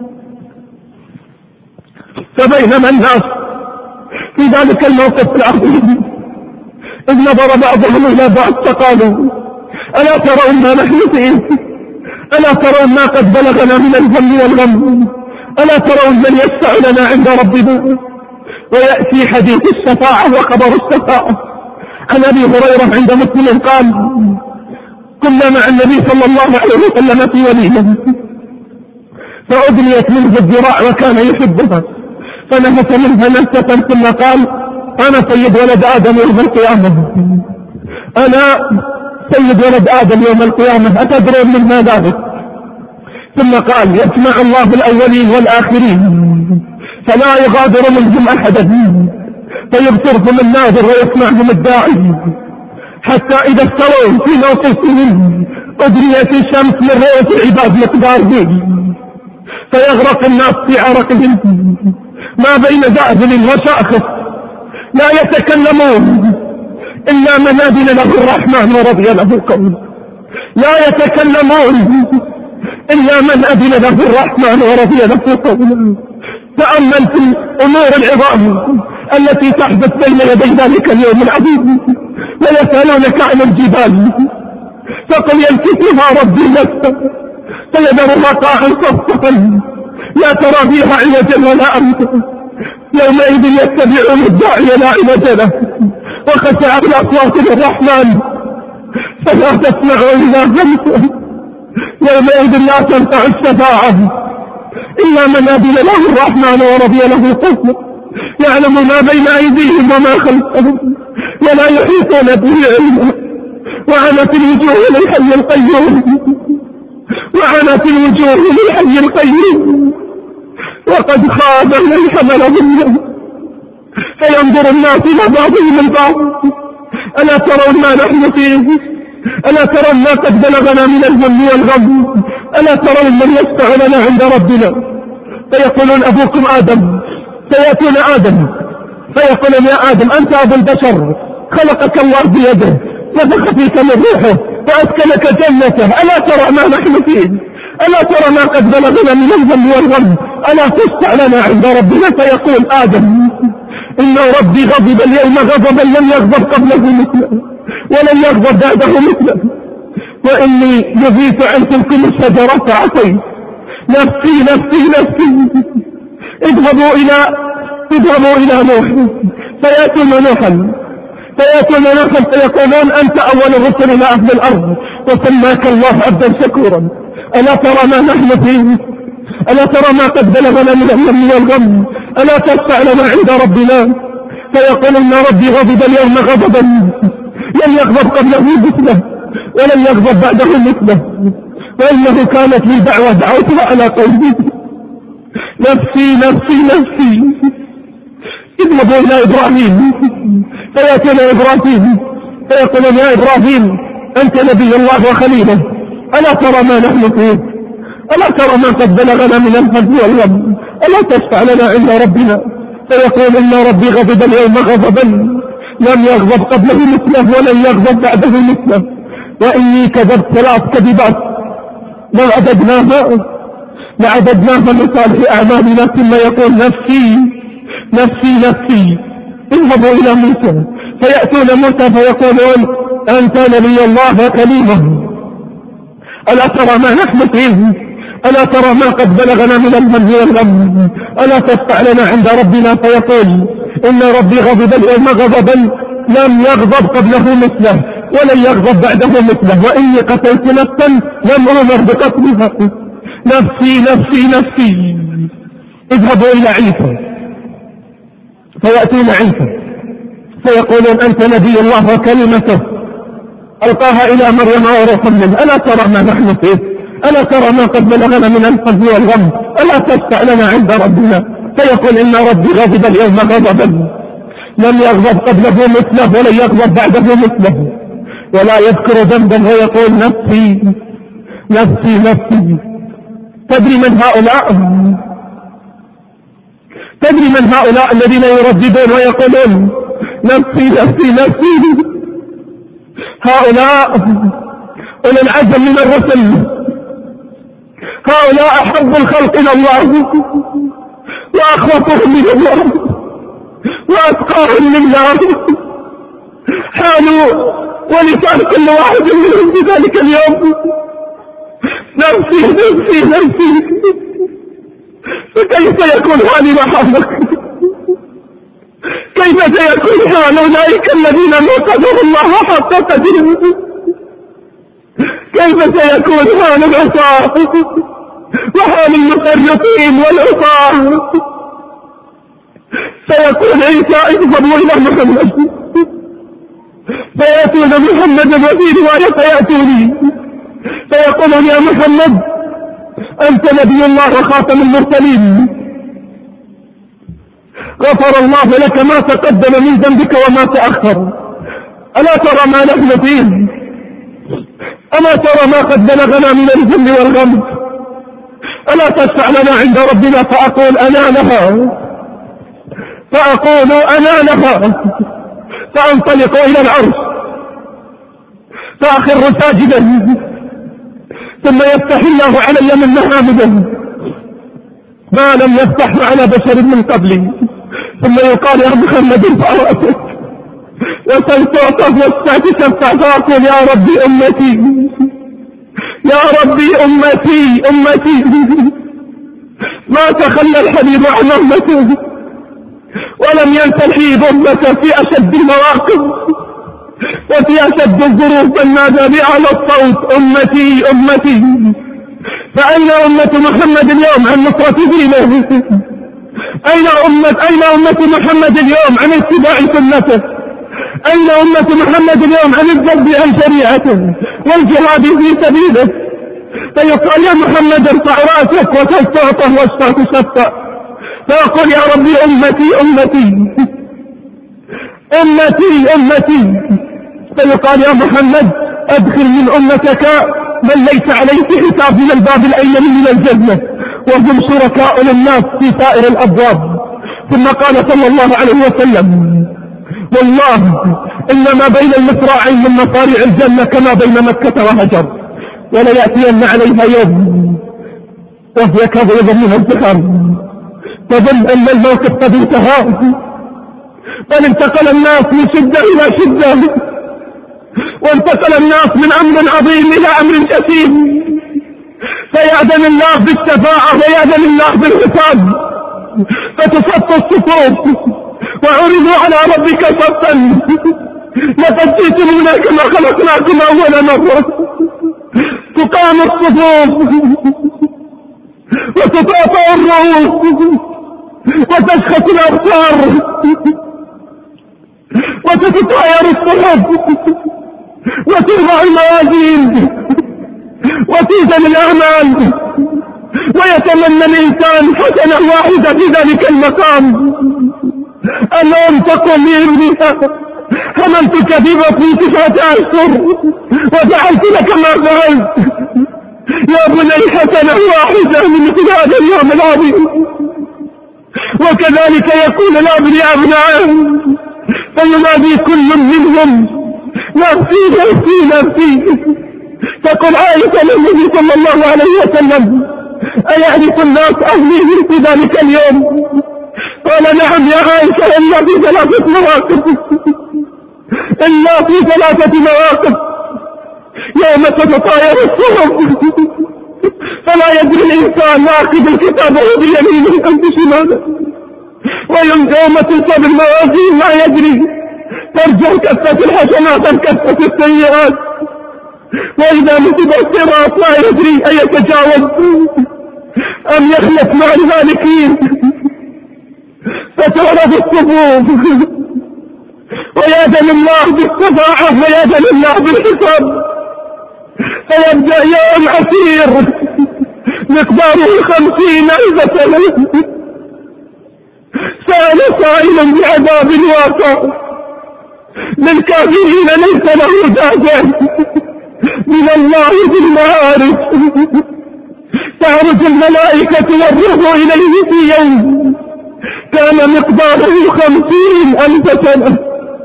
فبينما الناس في ذلك الموقف العظيم إذ نظر بعضهم إلى بعض فقالوا ألا ترون ما نحن فيه؟ ألا ترون ما قد بلغنا من الهم والغم؟ ألا ترون من يشفع لنا عند ربنا؟ ويأتي حديث الشفاعة وخبر الشفاعة عن أبي هريرة عند مسلم قال كنا مع النبي صلى الله عليه وسلم في وليمة فأدنيت منه الذراع وكان يحبها فنفس منها نفسة ثم قال أنا سيد ولد آدم يوم القيامة، أنا سيد ولد آدم يوم القيامة، أتدرون من ما ذلك؟ ثم قال يسمع الله الأولين والآخرين فلا يغادر منهم أحدا، فيبصرهم الناظر ويسمعهم الداعي، حتى إذا استووا في موقفهم أدريت الشمس من رؤوس العباد مقدار ذي، فيغرق الناس في عرقهم ما بين داخل وشاخص، لا يتكلمون إلا من أذن له الرحمن ورضي له قوله، لا يتكلمون إلا من أذن له الرحمن ورضي له قوله. تأمل في الأمور العظام التي تحدث بين يدي ذلك اليوم العظيم، ويسألونك عن الجبال فقل ينكسها ربي نفسه فيذرها قاعا صفصفا لا ترى فيها عوجا ولا أمتا، يومئذ يتبعون الداعي لا عوج له وخشعت الأصوات للرحمن فلا تسمع إلا همسا، يومئذ لا تنفع الشفاعة إلا من أذن له الرحمن ورضي له قوله، يعلم ما بين أيديهم وما خلفهم ولا يحيطون به علما، وعنت الوجوه للحي القيوم، وعنت الوجوه للحي القيوم، وقد خاب من حمل ظلما، فينظر الناس إلى بعضهم البعض ألا ترون ما نحن فيه؟ ألا ترون ما قد بلغنا من الهم والغم؟ ألا ترون من يشفع لنا عند ربنا؟ فيقولون أبوكم آدم، فيأتون آدم فيقولون يا آدم أنت أبو البشر، خلقك الله بيده نفخ فيك من روحه وأسكنك جنته، ألا ترى ما نحن فيه؟ ألا ترى ما قد بلغنا من الهم والغم؟ ألا تشفع لنا عند ربنا؟ فيقول آدم إن ربي غضب اليوم غضبا لم يغضب قبله مثله ولن يغضب بعده مثله، وإني نهيت عن تلكم الشجرة فعصيت، نفسي نفسي نفسي. اذهبوا إلى اذهبوا إلى نوح فيأتون نوحا فيأتون نوحا فيقولون أنت أول رسل إلى أهل الأرض وسماك الله عبدا شكورا، ألا ترى ما نحن فيه؟ ألا ترى ما قد بلغنا من الهم والغم؟ ألا تشفع لنا عند ربنا؟ فيقول إن ربي غضب اليوم غضبا لم يغضب قبله مثله ولن يغضب بعده مثله، وإنه كانت لي دعوة دعوتها على قومي، نفسي نفسي نفسي. اذهبوا إلى إبراهيم فيأتون إبراهيم فيقولون يا إبراهيم أنت نبي الله وخليله، ألا ترى ما نحن فيه؟ ألا ترى ما قد بلغنا من الهم والغم؟ ألا تشفع لنا عند ربنا؟ فيقول إن ربي غضب اليوم غضبا لم يغضب قبله مثله ولن يغضب بعده مثله، وإني كذبت ثلاث كذبات لو عددناها لعددناها من صالح أعمالنا، ثم يقول نفسي نفسي نفسي. اذهبوا إلى موسى فيأتون موسى فيقولون أنت نبي الله وكليمه، ألا ترى ما نحن فيه؟ ألا ترى ما قد بلغنا من الهم والغم؟ ألا تشفع لنا عند ربنا؟ فيقول إن ربي غضب اليوم غضبا لم يغضب قبله مثله ولن يغضب بعده مثله، وإني قتلت نفسا لم أمر بقتلها، نفسي نفسي نفسي. اذهبوا إلى عيسى فيأتون عيسى فيقولون أنت نبي الله وكلمته ألقاها إلى مريم وروح منه، ألا ترى ما نحن فيه؟ ألا ترى ما قد بلغنا من الحزن والغم؟ ألا تشفع لنا عند ربنا؟ فيقول إن ربي غضب اليوم غضبا لم يغضب قبله مثله ولن يغضب بعده مثله، ولا يذكر ذنبا ويقول نفسي نفسي نفسي. تدري من هؤلاء؟ تدري من هؤلاء الذين يرددون ويقولون نفسي نفسي نفسي؟ هؤلاء أولي العزم من الرسل، هؤلاء أحب الخلق إلى الله وأخوفهم من الله وأتقاهم لله، حالوا ولسان كل واحد منهم في ذلك اليوم نفسي نفسي نفسي. فكيف يكون حالي محالك؟ كيف سيكون حال أولئك الذين ما قدروا الله حق قدره؟ كيف سيكون حال العصاة وحال المخرطين والعصاة؟ سيقول عيسى اذهبوا إلى محمد، فيأتون محمد وفي رواية فيأتوني فيقولون يا محمد أنت نبي الله وخاتم المرسلين، غفر الله لك ما تقدم من ذنبك وما تأخر. ألا ترى ما نحن فيه؟ ألا ترى ما قد بلغنا من الذل والغم؟ ألا تشفع لنا عند ربنا فأقول أنا لها فأقول أنا لها فأنطلق إلى العرش فأخر ساجدا ثم يفتح الله علي من محامده ما لم يفتح على بشر من قبلي، ثم يقال يا محمد فأرأتك وسلطعته واستعتشفت فأقول يا ربي أمتي يا ربي أمتي أمتي. ما تخلى الحبيب عن أمته ولم ينسى الحبيب أمته في أشد المواقف وفي أشد الظروف نادى بأعلى الصوت أمتي أمتي. فأين أمة محمد اليوم عن نصرة دينه؟ أين أمة أين أمة محمد اليوم عن اتباع سنته؟ أين أمة محمد اليوم عن الذب عن شريعته والجهاد في سبيله؟ فيقال يا محمد ارفع رأسك وتستعطه واشفع تشفع، فيقول يا ربي أمتي أمتي أمتي أمتي. فيقال يا محمد أدخل من أمتك من ليس عليه حساب من الباب الأيمن من الجنة وهم شركاء للناس في سائر الأبواب. ثم قال صلى الله عليه وسلم والله إنما بين المصراعين من مصاريع الجنة كما بين مكة وهجر، ولا يأتين عليها يوم وهي كظيظ من الزحام تظن أن الموقف قد انتهى، بل انتقل الناس من شدة إلى شدة، وانتقل الناس من أمر عظيم إلى أمر كثير. فيأذن الله بالشفاعة ويأذن الله بالحساب، فتصف الصفوف وعرضوا على ربك صفا لقد جئتمونا كما خلقناكم أول مرة. تقام الصفوف وتطاطا الرؤوس وتشخص الأبصار وتتطاير الصحف وتوضع الموازين وتوزن الأعمال، ويتمنى الإنسان حسنة واحدة في ذلك المقام ألم تقل لي حملتك في بطني تسعة أشهر وجعلت لك ما فعلت يا بني حسنة واحدة من مثل هذا اليوم العظيم. وكذلك يقول الأب لأبنائه فينادي كل منهم نفسي نفسي نفسي. تقول عائشة للنبي صلى الله عليه وسلم أيعرف الناس أهلي في ذلك اليوم؟ قال نعم يا عائشة إلا في ثلاثة مواقف إلا في ثلاثة مواقف يوم تتطاير الصحف فلا يدري الإنسان واخذ الكتاب بيمينه أم بشماله، ويوم تنصب الموازين لا يدري ترجع كفة الحسنات أم كفة السيئات، وإذا نصب الصراط لا يدري أن يتجاوز أم يخلف مع الهالكين. فتعرف الصفوف ويأذن الله بالشفاعة ويأذن الله بالحساب. فيبدأ يوم عسير مقداره خمسين ألف سنة سأل سائل بعذاب واقع للكافرين ليس له دافع من الله بالمعارف. تعرج الملائكة والروح إليه في يوم كان مقداره خمسين ألف سنة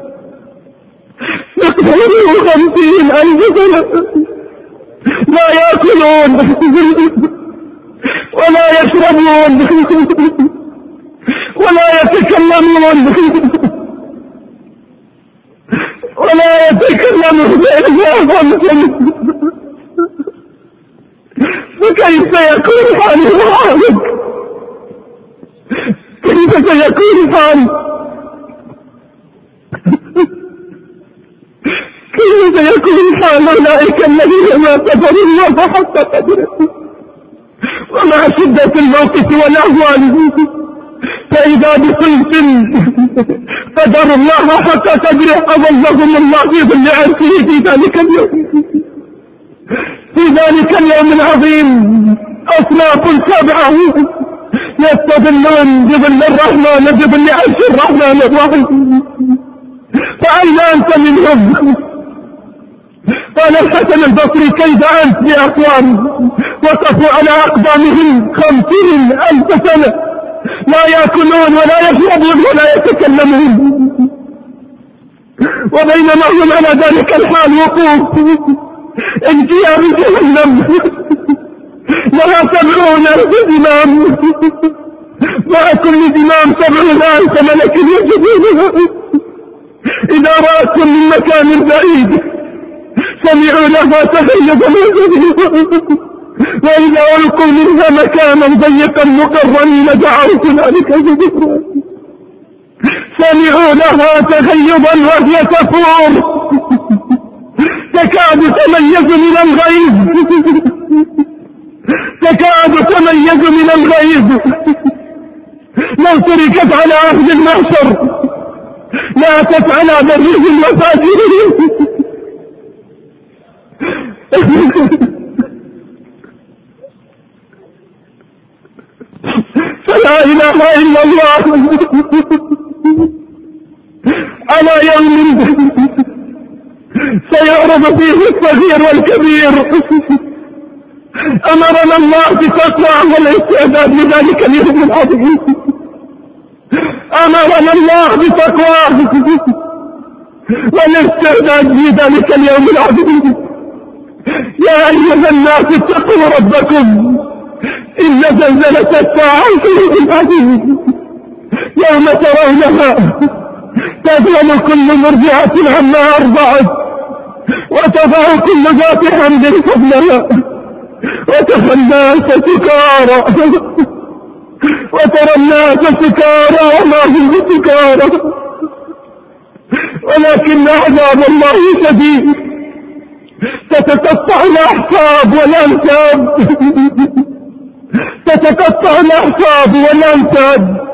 مقداره خمسين ألف سنة لا يأكلون ولا يشربون ولا يتكلمون ولا يتكلمون إلا خمسا. فكيف يكون حالي وحالك؟ كيف سيكون حالي؟ كيف سيكون حال أولئك الذين ما قدروا الله حق قدره ومع شدة الموقف والأهوال؟ فإذا بصنف قدروا الله حق قدره أظلهم الله في ظل عرشه في ذلك اليوم في ذلك اليوم العظيم. أصناف سبعة يستظلون بظل الرحمن بظل عرش الرحمن الرحيم، فأين أنت منهم؟ قال الحسن البصري كيف أنت بأقوام وقفوا على أقدامهم خمسين ألف سنة لا يأكلون ولا يشربون ولا يتكلمون، وبينما هم على ذلك الحال وقوف انجياء من جهنم لها سبعون ألف زمام، مع كل زمام سبعون ألف ملك يجدونها، إذا رأتهم من مكان بعيد سمعوا لها تغيظا وإذا ألقوا منها مكانا ضيقا مقرنين دعوا هنالك ثبورا، سمعوا لها تغيظا وهي تفور تكاد تميز من الغيظ، تكاد تميز من الغيظ، لو تركت على أهل المحشر لا تفعل برهم وفاجرهم. فلا إله إلا الله على يوم سيعرض فيه الصغير والكبير. أمرنا الله بتقوى والاستعداد لذلك اليوم العظيم، أمرنا الله بتقوى والاستعداد لذلك اليوم العظيم. يا أيها الناس اتقوا ربكم إن زلزلة الساعة شيء عظيم، يوم ترونها تذهل كل مرضعة عما أرضعت وتضع كل ذات حمد حملها وترى الناس سكارى وترى الناس سكارى وما هم سكارى ولكن عذاب الله شديد، تتقطع الأحساب والأنساب، تتقطع الأحساب والأنساب.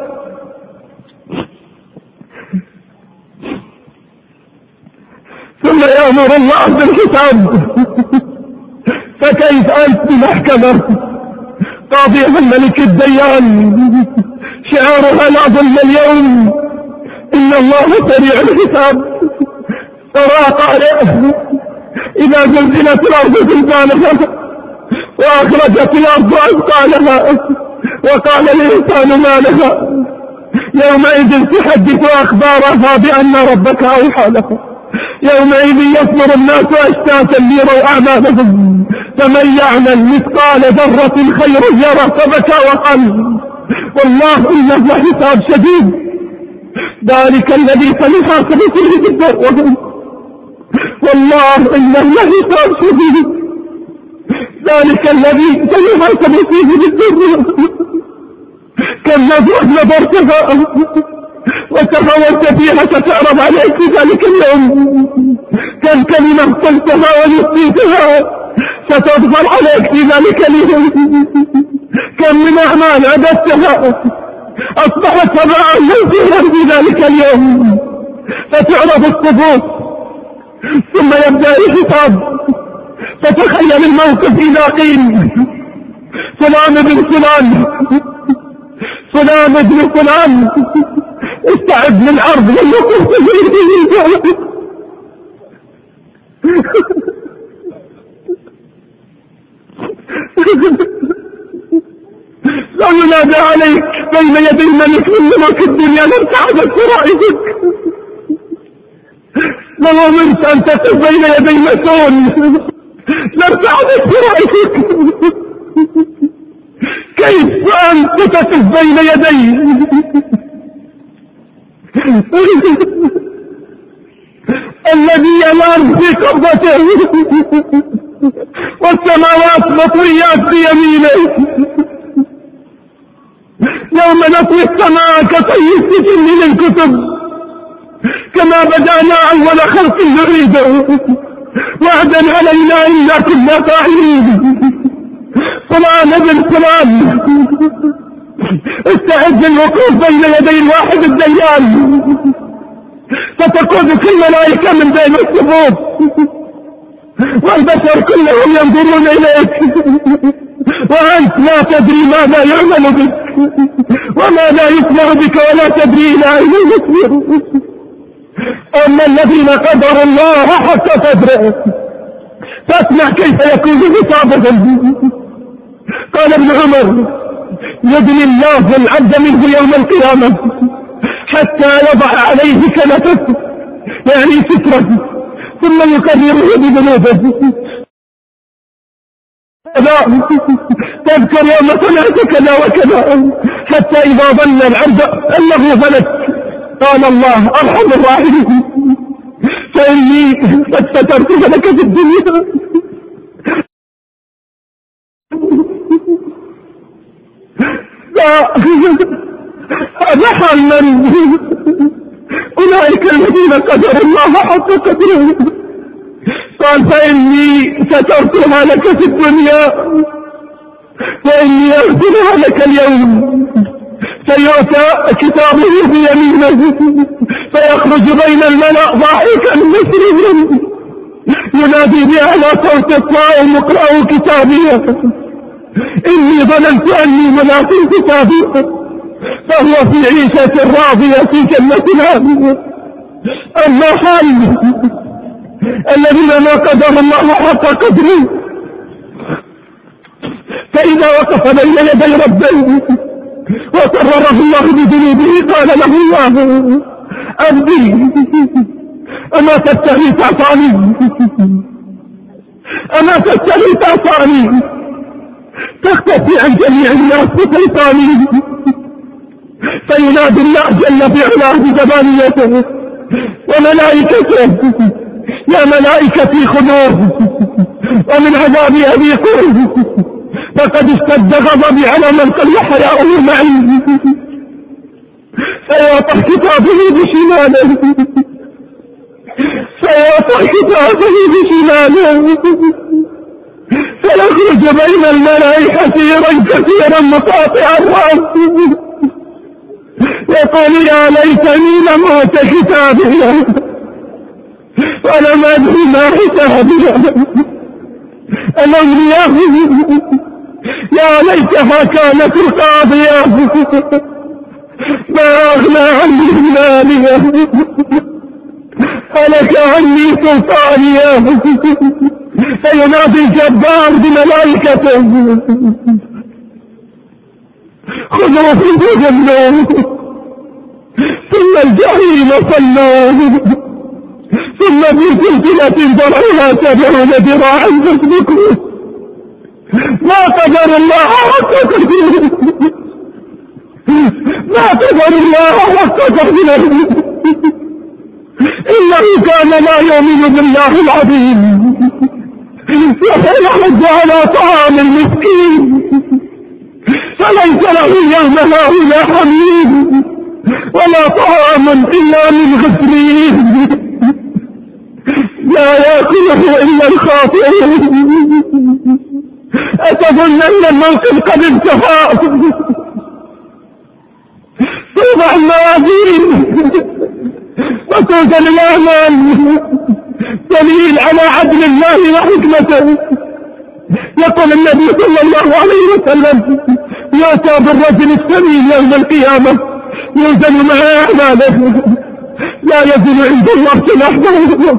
ثم يأمر الله بالحساب، فكيف أنت بمحكمة قاضيها الملك الديان شعارها لا ظلم اليوم إن الله سريع الحساب. ترى قارئ إذا زلزلت الأرض زلزالها وأخرجت الأرض أثقالها وقال الإنسان ما لها يومئذ تحدث أخبارها بأن ربك أوحى لها، يومئذ يصدر الناس أشتاتا ليروا أعمالهم، فمن يعمل مثقال ذرة خيرا يرى فبكى وقل، والله إنه لحساب شديد. ذلك الذي سنحاسب فيه بالدر، والله إنه لحساب شديد. ذلك الذي سنحاسب فيه بالدر كم نظرت نظرتها وتفورت فيها ستعرض عليك في ذلك اليوم، كم كلمة قلتها ونسيتها ستظهر عليك في ذلك اليوم، كم من أعمال عبدتها أصبحت سبعا منزلا في ذلك اليوم، فتعرض الصفوف ثم يبدأ الحساب. فتخيل الموقف إذا قيل فلان بن فلان فلان بن فلان استعد للعرض والوقوف لو ينادى عليك بين يدي الملك من ملوك الدنيا لارتعدت فرائضك، لو امرت ان تقف بين يدي مسؤول لارتعدت فرائضك، كيف انت تقف بين يدي الذي الارض في قبضته والسماوات مطويات بيمينه، يوم نطوي السماء كطي السجل للكتب كما بدأنا أول خلق نعيده وعدا علينا إلا كنا فاعلين. فلان ابن فلان استعد للوقوف بين يدي الواحد الديان، فتقود كل ملائكة من بين الصفوف والبشر كلهم ينظرون إليك وأنت لا تدري ماذا يعمل بك. وما لا يسمع بك ولا تدري إلى أين المسير. أما الذين قدروا الله حق قدره فاسمع كيف يكون حسابهم. قال ابن عمر: يدني الله العبد منه يوم القيامة حتى يضع عليه كنفه، يعني ستره، ثم يكرره بذنوبه. تذكر يوم صنعت كذا وكذا، حتى إذا ظن العبد أنه هلك قال الله: أرحم الراحمين، فإني قد سترت لك في الدنيا. هذا حال من أولئك الذين قدروا الله حق قدره. قال: فإني سترتها لك في الدنيا وإني أغفرها لك اليوم. فيؤتى كتابه بيمينه فيخرج بين الملأ ضاحكا مسرورا ينادي بأعلى صوت: الصائم اقرأوا كتابي إني ظننت أني ملاق كتابي. فهو في عيشة راضية في جنة عالية. أما حال الذين ما قدر الله حق قدره فإذا وقف بين يدي ربه وقرره الله بذنوبه قال له الله: عبدي أما تستحي تعصاني؟ أما تستحي تعصاني تختفي عن جميع الناس بشيطاني؟ فينادي الله جل في علاه بجبانيته وملائكته: يا ملائكتي خذوه ومن عذابي أذيقوه فقد اشتد غضبي على من قل حياؤه معي. فيعطى كتابه بشماله فيعطى كتابه بشماله فيخرج بين الملائكة حسيرا كثيرا مقاطع الرأس يقول: يا ليتني لم أوت كتابي ولم أدري ما حسابي. الأولياء: يا ليتها كانت القاضية ما أغنى عني مالية هلك عني سلطانية. فينادي الجبار بملائكته: خذوه فجلوه ثم الجحيم صلوه ثم في سلسلة ذرعها سبعون ذراعا فاسلكوه. ما قدر الله حق قدره، ما قدر الله حق قدره، إنه كان لا يؤمن بالله العظيم وسيحض على طعام المسكين فليس له يوم هؤلاء حميم ولا طعام إلا من غسلين لا يأكله إلا الخاطئون. أتظن أن الموقف قد انتهى؟ توضع الموازين وتوزن الأعمال دليل على عدل الله وحكمته. يقول النبي صلى الله عليه وسلم: يؤتى بالرجل السمين يوم القيامة يوزن مع أعماله لا يزن عند الله لحظة.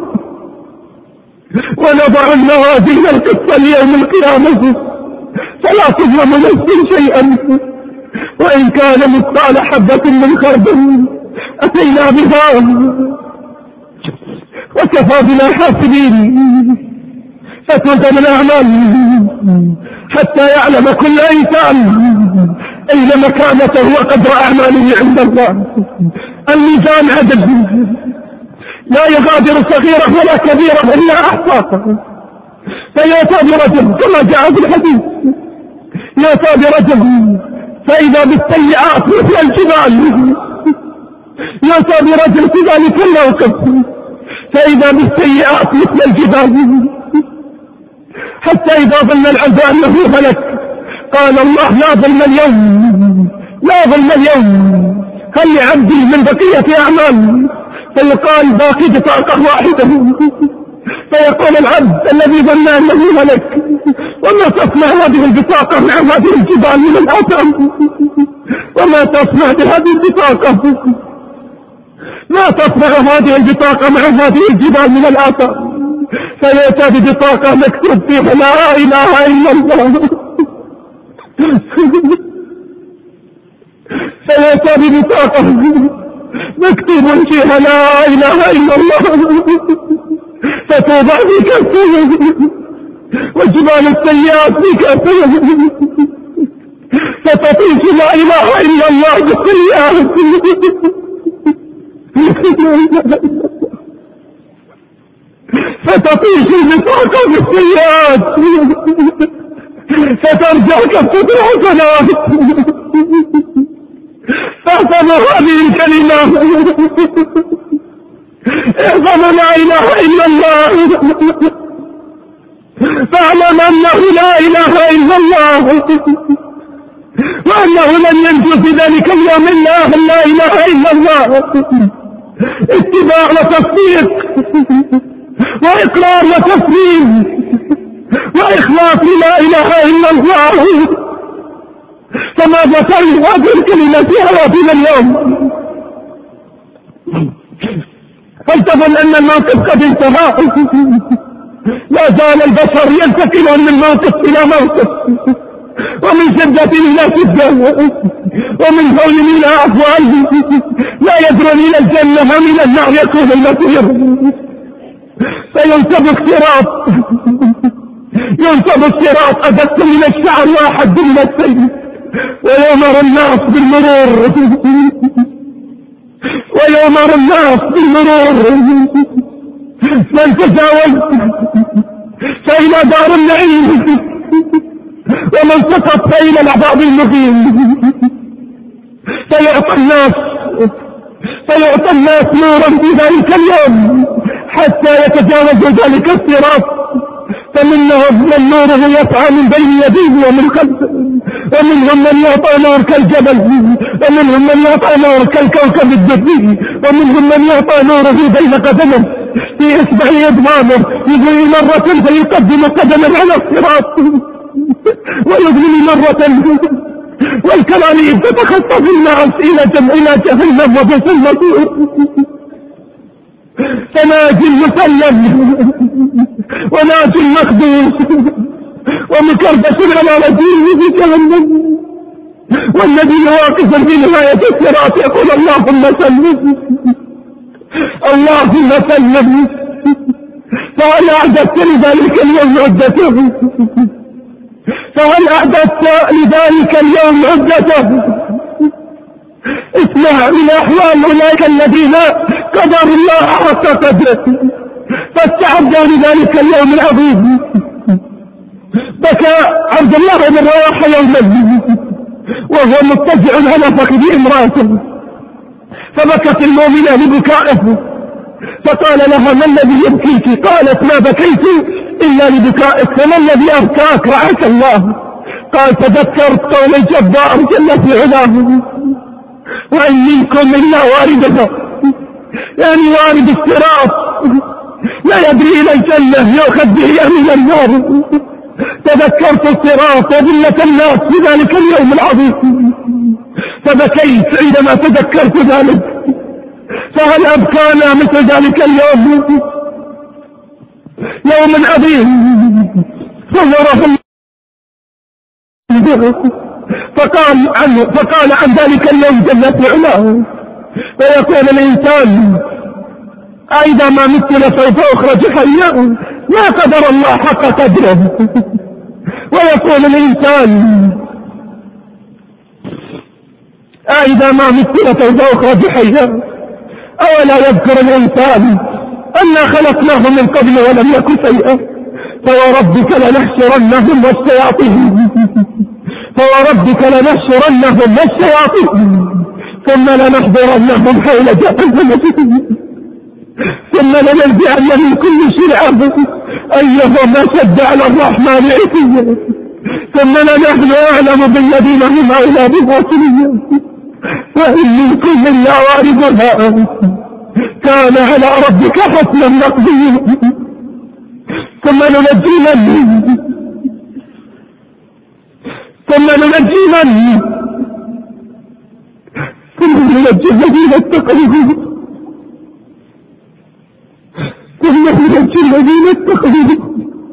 ونضع الموازين القسط ليوم القيامة فلا تظلم نفس شيئا وإن كان مثقال حبة من خردل أتينا بها وكفى بنا حاسبين. فتوزن الأعمال حتى يعلم كل إنسان أين مكانته وقدر أعماله عند الله. الميزان عدل لا يغادر صغيرة ولا كبيرة إلا أحصاها. فيأتى برجل كما جاء في الحديث، يأتى برجل فإذا بالسيئات مثل الجبال، يأتى برجل في ذلك الموقف فإذا بالسيئات مثل الجبال، حتى إذا ظن العبد أنه هلك قال الله: لا ظلم اليوم، لا ظلم اليوم، هل لعبدي من بقية أعمال؟ فيقال: باقي بطاقة واحدة. فيقول العبد الذي ظن أنه هلك: وما تصنع هذه البطاقة مع هذه الجبال من الآثام؟ وما تصنع بهذه البطاقة؟ ما تصنع هذه البطاقة مع هذه الجبال من الآثار؟ فيأتى ببطاقة مكتوب فيها لا إله إلا الله، فيأتى ببطاقة مكتوب فيها لا إله إلا الله، فتوضع في كفه، وجبال السيئات في كفه، فتطيش لا إله إلا الله بالسيئات، فتطيش البطاقة بالسيئات، فترجع كفة الحسنات. فاحفظوا هذه الكلمة، احفظوا لا إله إلا الله، فاعلم أنه لا إله إلا الله، وأنه لن ينجو في ذلك اليوم إلا أهل لا إله إلا الله. اتباع وتصديق وإقرار وتسليم وإخلاص لا إله إلا الله. فماذا تعني هذه الكلمة في حياتنا اليوم؟ هل تظن أن الموقف قد انتهى؟ لا زال البشر ينتقلون من موقف إلى موقف، ومن شدة إلى شدة، ومن هول إلى أهوال، لا يدرون إلى الجنة ومن النار يكون المسير. فينصب الصراط، ينصب الصراط أدق من الشعر وأحد من السيف، ويؤمر الناس بالمرور، ويؤمر الناس بالمرور، من تجاوز فإلى دار النعيم، ومن سقط فإلى العذاب المهين. فيعطى الناس فيعطى الناس نورا في ذلك اليوم حتى يتجاوزوا ذلك الصراط. فمنهم من نوره يسعى من بين يديه ومن خلفه، ومنهم من يعطى نور كالجبل، ومنهم من يعطى نور كالكوكب الدري، ومنهم من يعطى نوره بين قدمه في إصبع إضمامه، يجري مرة فيقدم قدما على الصراط ويضمن مرة، والكلاليب تتخطف الناس إلى إلى جهنم وبئس المصير. فناج مسلم وناج مخدوش ومكربس على رجله في جهنم، والذي واقف في نهاية الصراط يقول اللهم سلم اللهم سلم. فهل أعددت لذلك اليوم عدته؟ فهل أعددت لذلك اليوم عدته؟ اسمع من أحوال أولئك الذين قدروا الله حق قدره فاستعدوا لذلك اليوم العظيم. بكى عبد الله بن رواحة يوما وهو مضطجع على فخذ امرأته، فبكت المؤمنة لبكائه، فقال لها ما الذي يبكيك؟ قالت ما بكيت إلا لبكائك، فما الذي أبكاك رعاك الله؟ قال تذكرت قول الجبار جل في علاه وإن منكم إلا واردها، يعني وارد الصراط لا يدري إلى الجنة يؤخذ به من النار. تذكرت الصراط وذلة الناس في ذلك اليوم العظيم فبكيت عندما تذكرت ذلك. فهل أبكانا مثل ذلك اليوم؟ يوم عظيم صوره فقال عنه فقال عن ذلك اليوم جل علاه فيقول الإنسان أيضا ما مت لسوف أخرج حيا، ما قدر الله حق قدره. ويقول الإنسان أيضا ما مت لسوف أخرج حيا، أولا يذكر الإنسان أنا خلقناه من قبل ولم يكن شيئا. فوربك لنحشرنهم والشياطين فوربك لنحشرنهم والشياطين ثم لنحضرنهم حول جهنم ثم لننزعن من كل شرعة أيهم أشد على الرحمن عتيا ثم لنحن أعلم بالذين هم أولى بها سبيلا وإن منكم إلا واردها كان على ربك حتما مقضيا ثم ننجي من ثم ننجي من ينجي الذين اتقوا ثم ينجي الذين اتقوا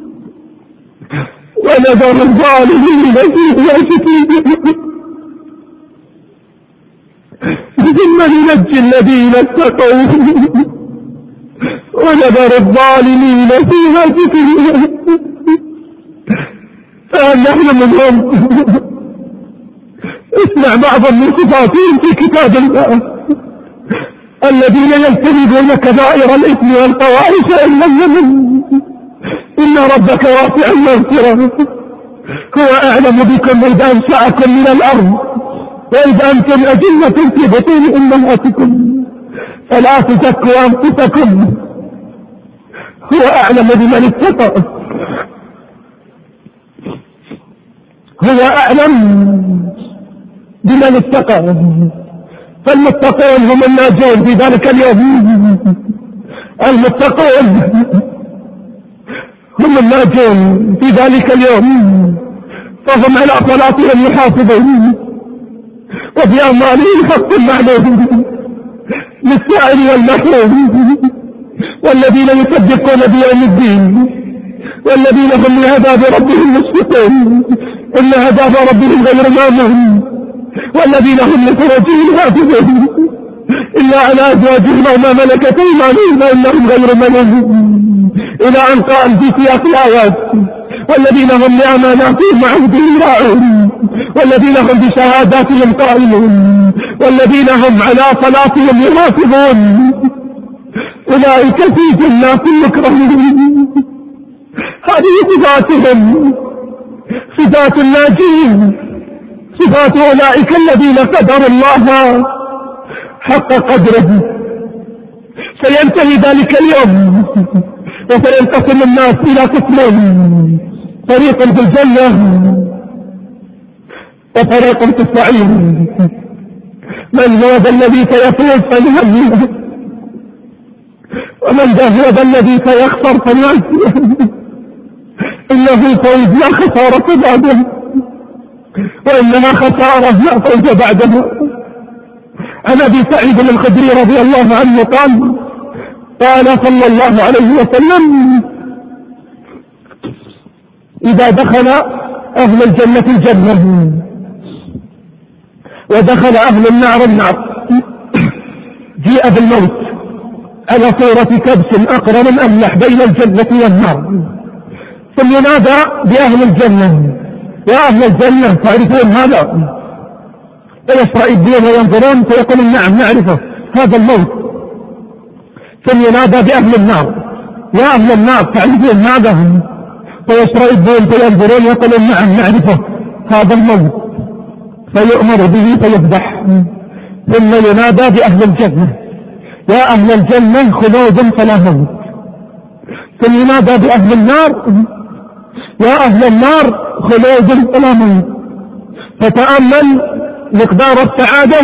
ونذر الظالمين فيها جثيا. ثم ينجي الذين اتقوا ونذر الظالمين فيها جثيا. فنحن منهم. اسمع بعضا من صفاتهم في كتاب الله: الذين يجتنبون كبائر الاثم والفواحش الا اللمم ان ربك واسع المغفرة، هو اعلم بكم اذ انشاكم من الارض واذ انتم اجنة في بطون امهاتكم فلا تزكوا انفسكم هو اعلم بمن اتقى هو اعلم بمن اتقى. فالمتقون هم الناجون في ذلك اليوم. المتقون هم الناجون في ذلك اليوم، فهم على صلاتهم يحافظون وفي أموالهم حق معلوم للسائل والمحروم، والذين يصدقون بيوم الدين والذين هم لعذاب ربهم مشفقون إن عذاب ربهم غير مامون، والذين هم لفروجهم حافظون إلا على أزواجهم أو ما ملكت أيمانهم فإنهم غير ملومون، إلى أن قال في سياق الآيات: والذين هم لأماناتهم وعهدهم راعون والذين هم بشهاداتهم قائمون والذين هم على صلاتهم يحافظون أولئك في جنات مكرمون. هذه صفاتهم، صفات الناجين، صفات أولئك الذين قدروا الله حق قدره. سينتهي ذلك اليوم وسينقسم الناس إلى قسمين: فريق في الجنة وفريق في السعير. من هو ذا الذي سيفوز فليهنئه، ومن ذا هو ذا الذي سيخسر فليعزيه، إنه الفوز لا خسارة بعده وإنما خسارة لا فوز بعدها. عن أبي سعيد الخدري رضي الله عنه قال: قال صلى الله عليه وسلم: إذا دخل أهل الجنة الجنة ودخل أهل النار النار جيء بالموت على صورة كبش أقرن أملح بين الجنة والنار، ثم ينادى بأهل الجنة: يا أهل الجنة تعرفون هذا؟ فيسترئبون وينظرون فيقولون: نعم نعرفه، هذا الموت. ثم ينادى بأهل النار: يا أهل النار تعرفون هذا؟ فيسترئبون فينظرون ويقولون: نعم نعرفه، هذا الموت. فيؤمر به فيذبح. ثم ينادى بأهل الجنة: يا أهل الجنة خلود فلا موت. ثم ينادى بأهل النار: يا أهل النار خلود فلا موت. فتأمل مقدار السعادة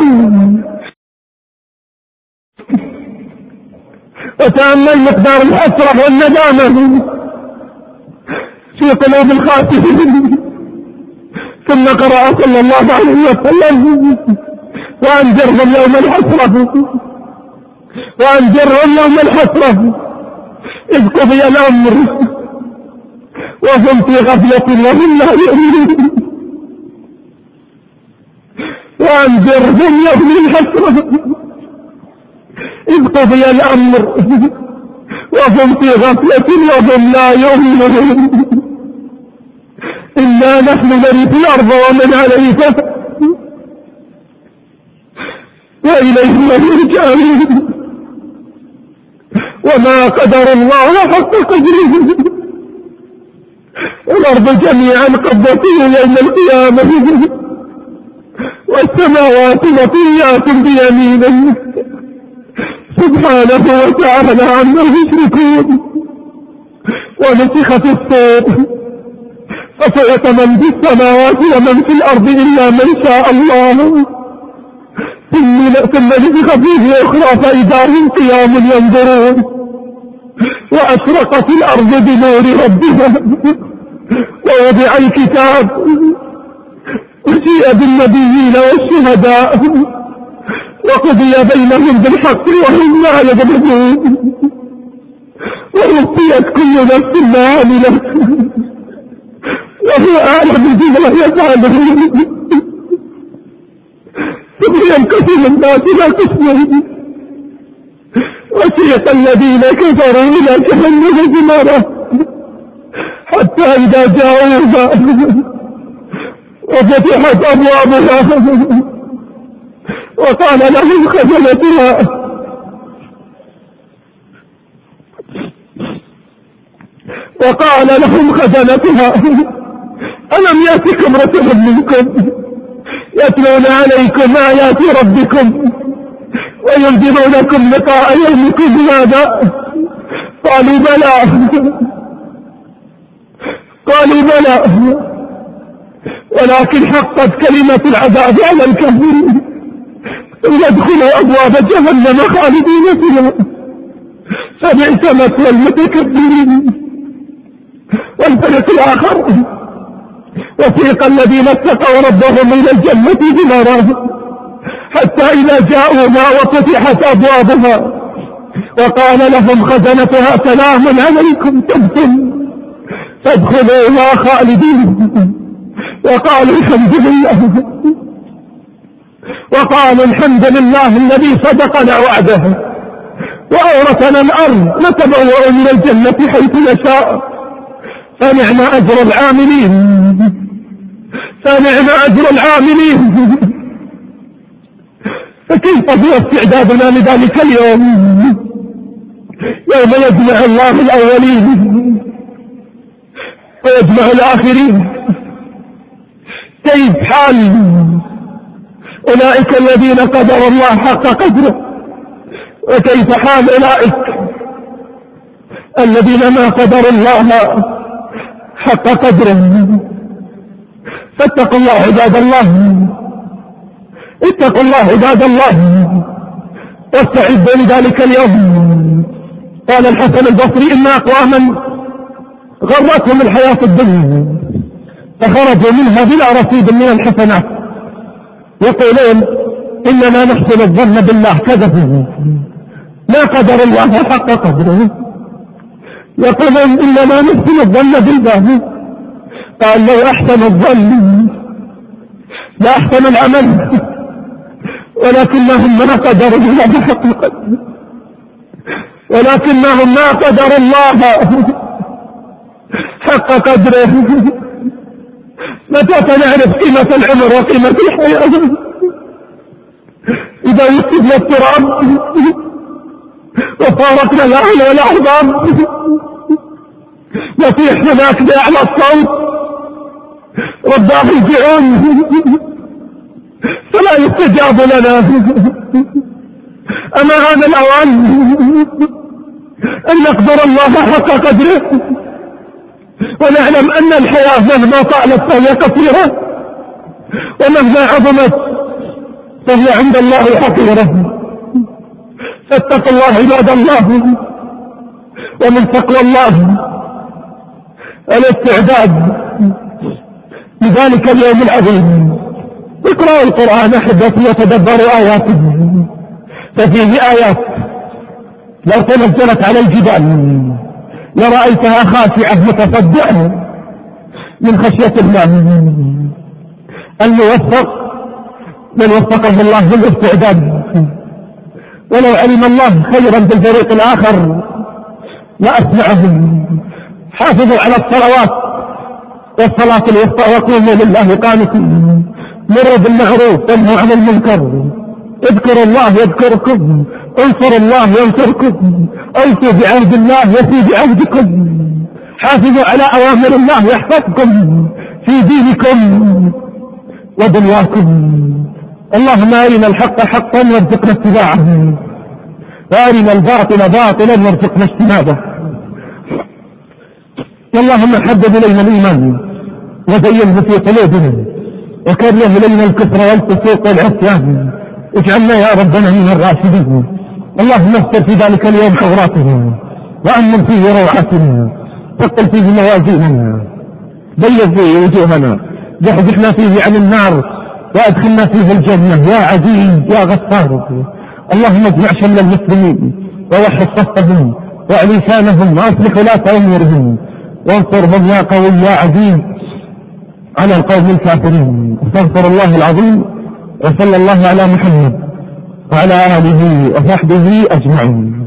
وتأمل مقدار الحسرة والندامة في قلوب الخاسرين. ثم قرأ صلى الله عليه وسلم: وأنذرهم يوم الحسرة وأنذرهم يوم الحسرة إذ قضي الأمر وهم في غفلة وهم لا يؤمنون. وأنذرهم يوم الحسرة إذ قضي الأمر وهم في غفلة وهم لا يؤمنون. إنا نحن نرث الأرض ومن عليها وإليه يرجعون. وما قدر الله حق قدره والأرض جميعا قبضته يوم القيامة والسماوات مطويات بيمينه سبحانه وتعالى عما يشركون. ونفخ في الصور فصعق من في السماوات ومن في الأرض إلا من شاء الله ثم نفخ فيه أخرى فإذا هم قيام ينظرون. وأشرقت الأرض بنور ربها ووضع الكتاب وجيء بالنبيين والشهداء وقضي بينهم بالحق وهم لا يظلمون ووفيت كل نفس ما عملت وهو أعلم بما يفعلون. ثم ينقسم الناس إلى قسمين وسيق الذين كفروا إلى جهنم زمرا حتى إذا جاءوها وفتحت أبوابها وقال لهم خزنتها وقال لهم خزنتها ألم يأتكم رسل منكم يتلون عليكم آيات ربكم وينذرونكم لقاء يومكم هذا؟ قالوا بلى قالوا بلى ولكن حقت كلمة العذاب على الكافرين يدخلوا أبواب جهنم خالدين فيها فبئس مثوى المتكبرين. والفريق الآخر وسيق الذين اتقوا ربهم إلى الجنة زمرا حتى إذا جاءوها وفتحت أبوابها وقال لهم خزنتها سلام عليكم طبتم فادخلوها خالدين وقالوا الحمد لله وقالوا الحمد لله الذي صدقنا وعده وأورثنا الأرض نتبوأ من الجنة حيث نشاء فنعم أجر العاملين فنعم أجر العاملين. فكيف هو استعدادنا لذلك اليوم يوم يجمع الله الأولين ويجمع الآخرين؟ كيف حال أولئك الذين قدروا الله حق قدره وكيف حال أولئك الذين ما قدروا الله حق قدره؟ فاتقوا الله عباد الله اتقوا الله عباد الله واستعدوا لذلك اليوم. قال الحسن البصري إن أقواما غرتهم الحياة الدنيا فخرجوا منها بلا رصيد من الحسنات يقولون إننا نحسن الظن بالله كذبوا ما قدر الله حق قدره. يقولون إننا نحسن الظن بالله قال لو أحسن الظن لا أحسن العمل ولكنهم ما قدروا الله حق قدره ولكنهم ما قدروا الله حق قدره. متى نعرف قيمة العمر وقيمة الحياة؟ إذا وصلنا التراب وفارقنا الأهل والأحباب نصيح هناك بأعلى الصوت رباه ارجعون فلا يستجاب لنا. أما هذا الأوان أن نقدر الله حق قدره ونعلم أن الحياة مهما طالت فهي قصيرة ومهما عظمت فهي عند الله حقيرة. فاتقوا الله عباد الله ومن تقوى الله الاستعداد لذلك اليوم العظيم. اقرأوا القرآن أحبتي وتدبروا آياته ففيه آيات لو تنزلت على الجبال لرأيتها خاشعة متصدعة من خشية الله. الموفق من وفقه الله بالاستعداد ولو علم الله خيرا بالفريق الآخر لأسمعهم. حافظوا على الصلوات والصلاة الوسطى وقوموا لله قانتين مروا بالمعروف وانهوا عن المنكر اذكروا الله يذكركم انصروا الله ينصركم اوفوا بعهد الله يفي بعهدكم حافظوا على أوامر الله يحفظكم في دينكم ودنياكم. اللهم أرنا الحق حقا وارزقنا اتباعه وأرنا الباطل باطلا وارزقنا اجتنابه. اللهم حبب إلينا الإيمان وزينه في قلوبنا وكره إلينا الكفر والفسوق والعصيان اجعلنا يا ربنا من الراشدين. اللهم اغفر في ذلك اليوم حوراتنا وأمن فيه روعاتنا ثقل فيه موازيننا بيض فيه وجوهنا زحزحنا فيه عن النار وأدخلنا فيه الجنة يا عزيز يا غفار. اللهم اجمع شمل المسلمين ووحد صفهم وأعلي لسانهم وأصلح ولاة أمورهم وانصرهم يا قوي يا عزيز على القوم الكافرين. استغفر الله العظيم، وصلى الله على محمد وعلى آله وصحبه أجمعين.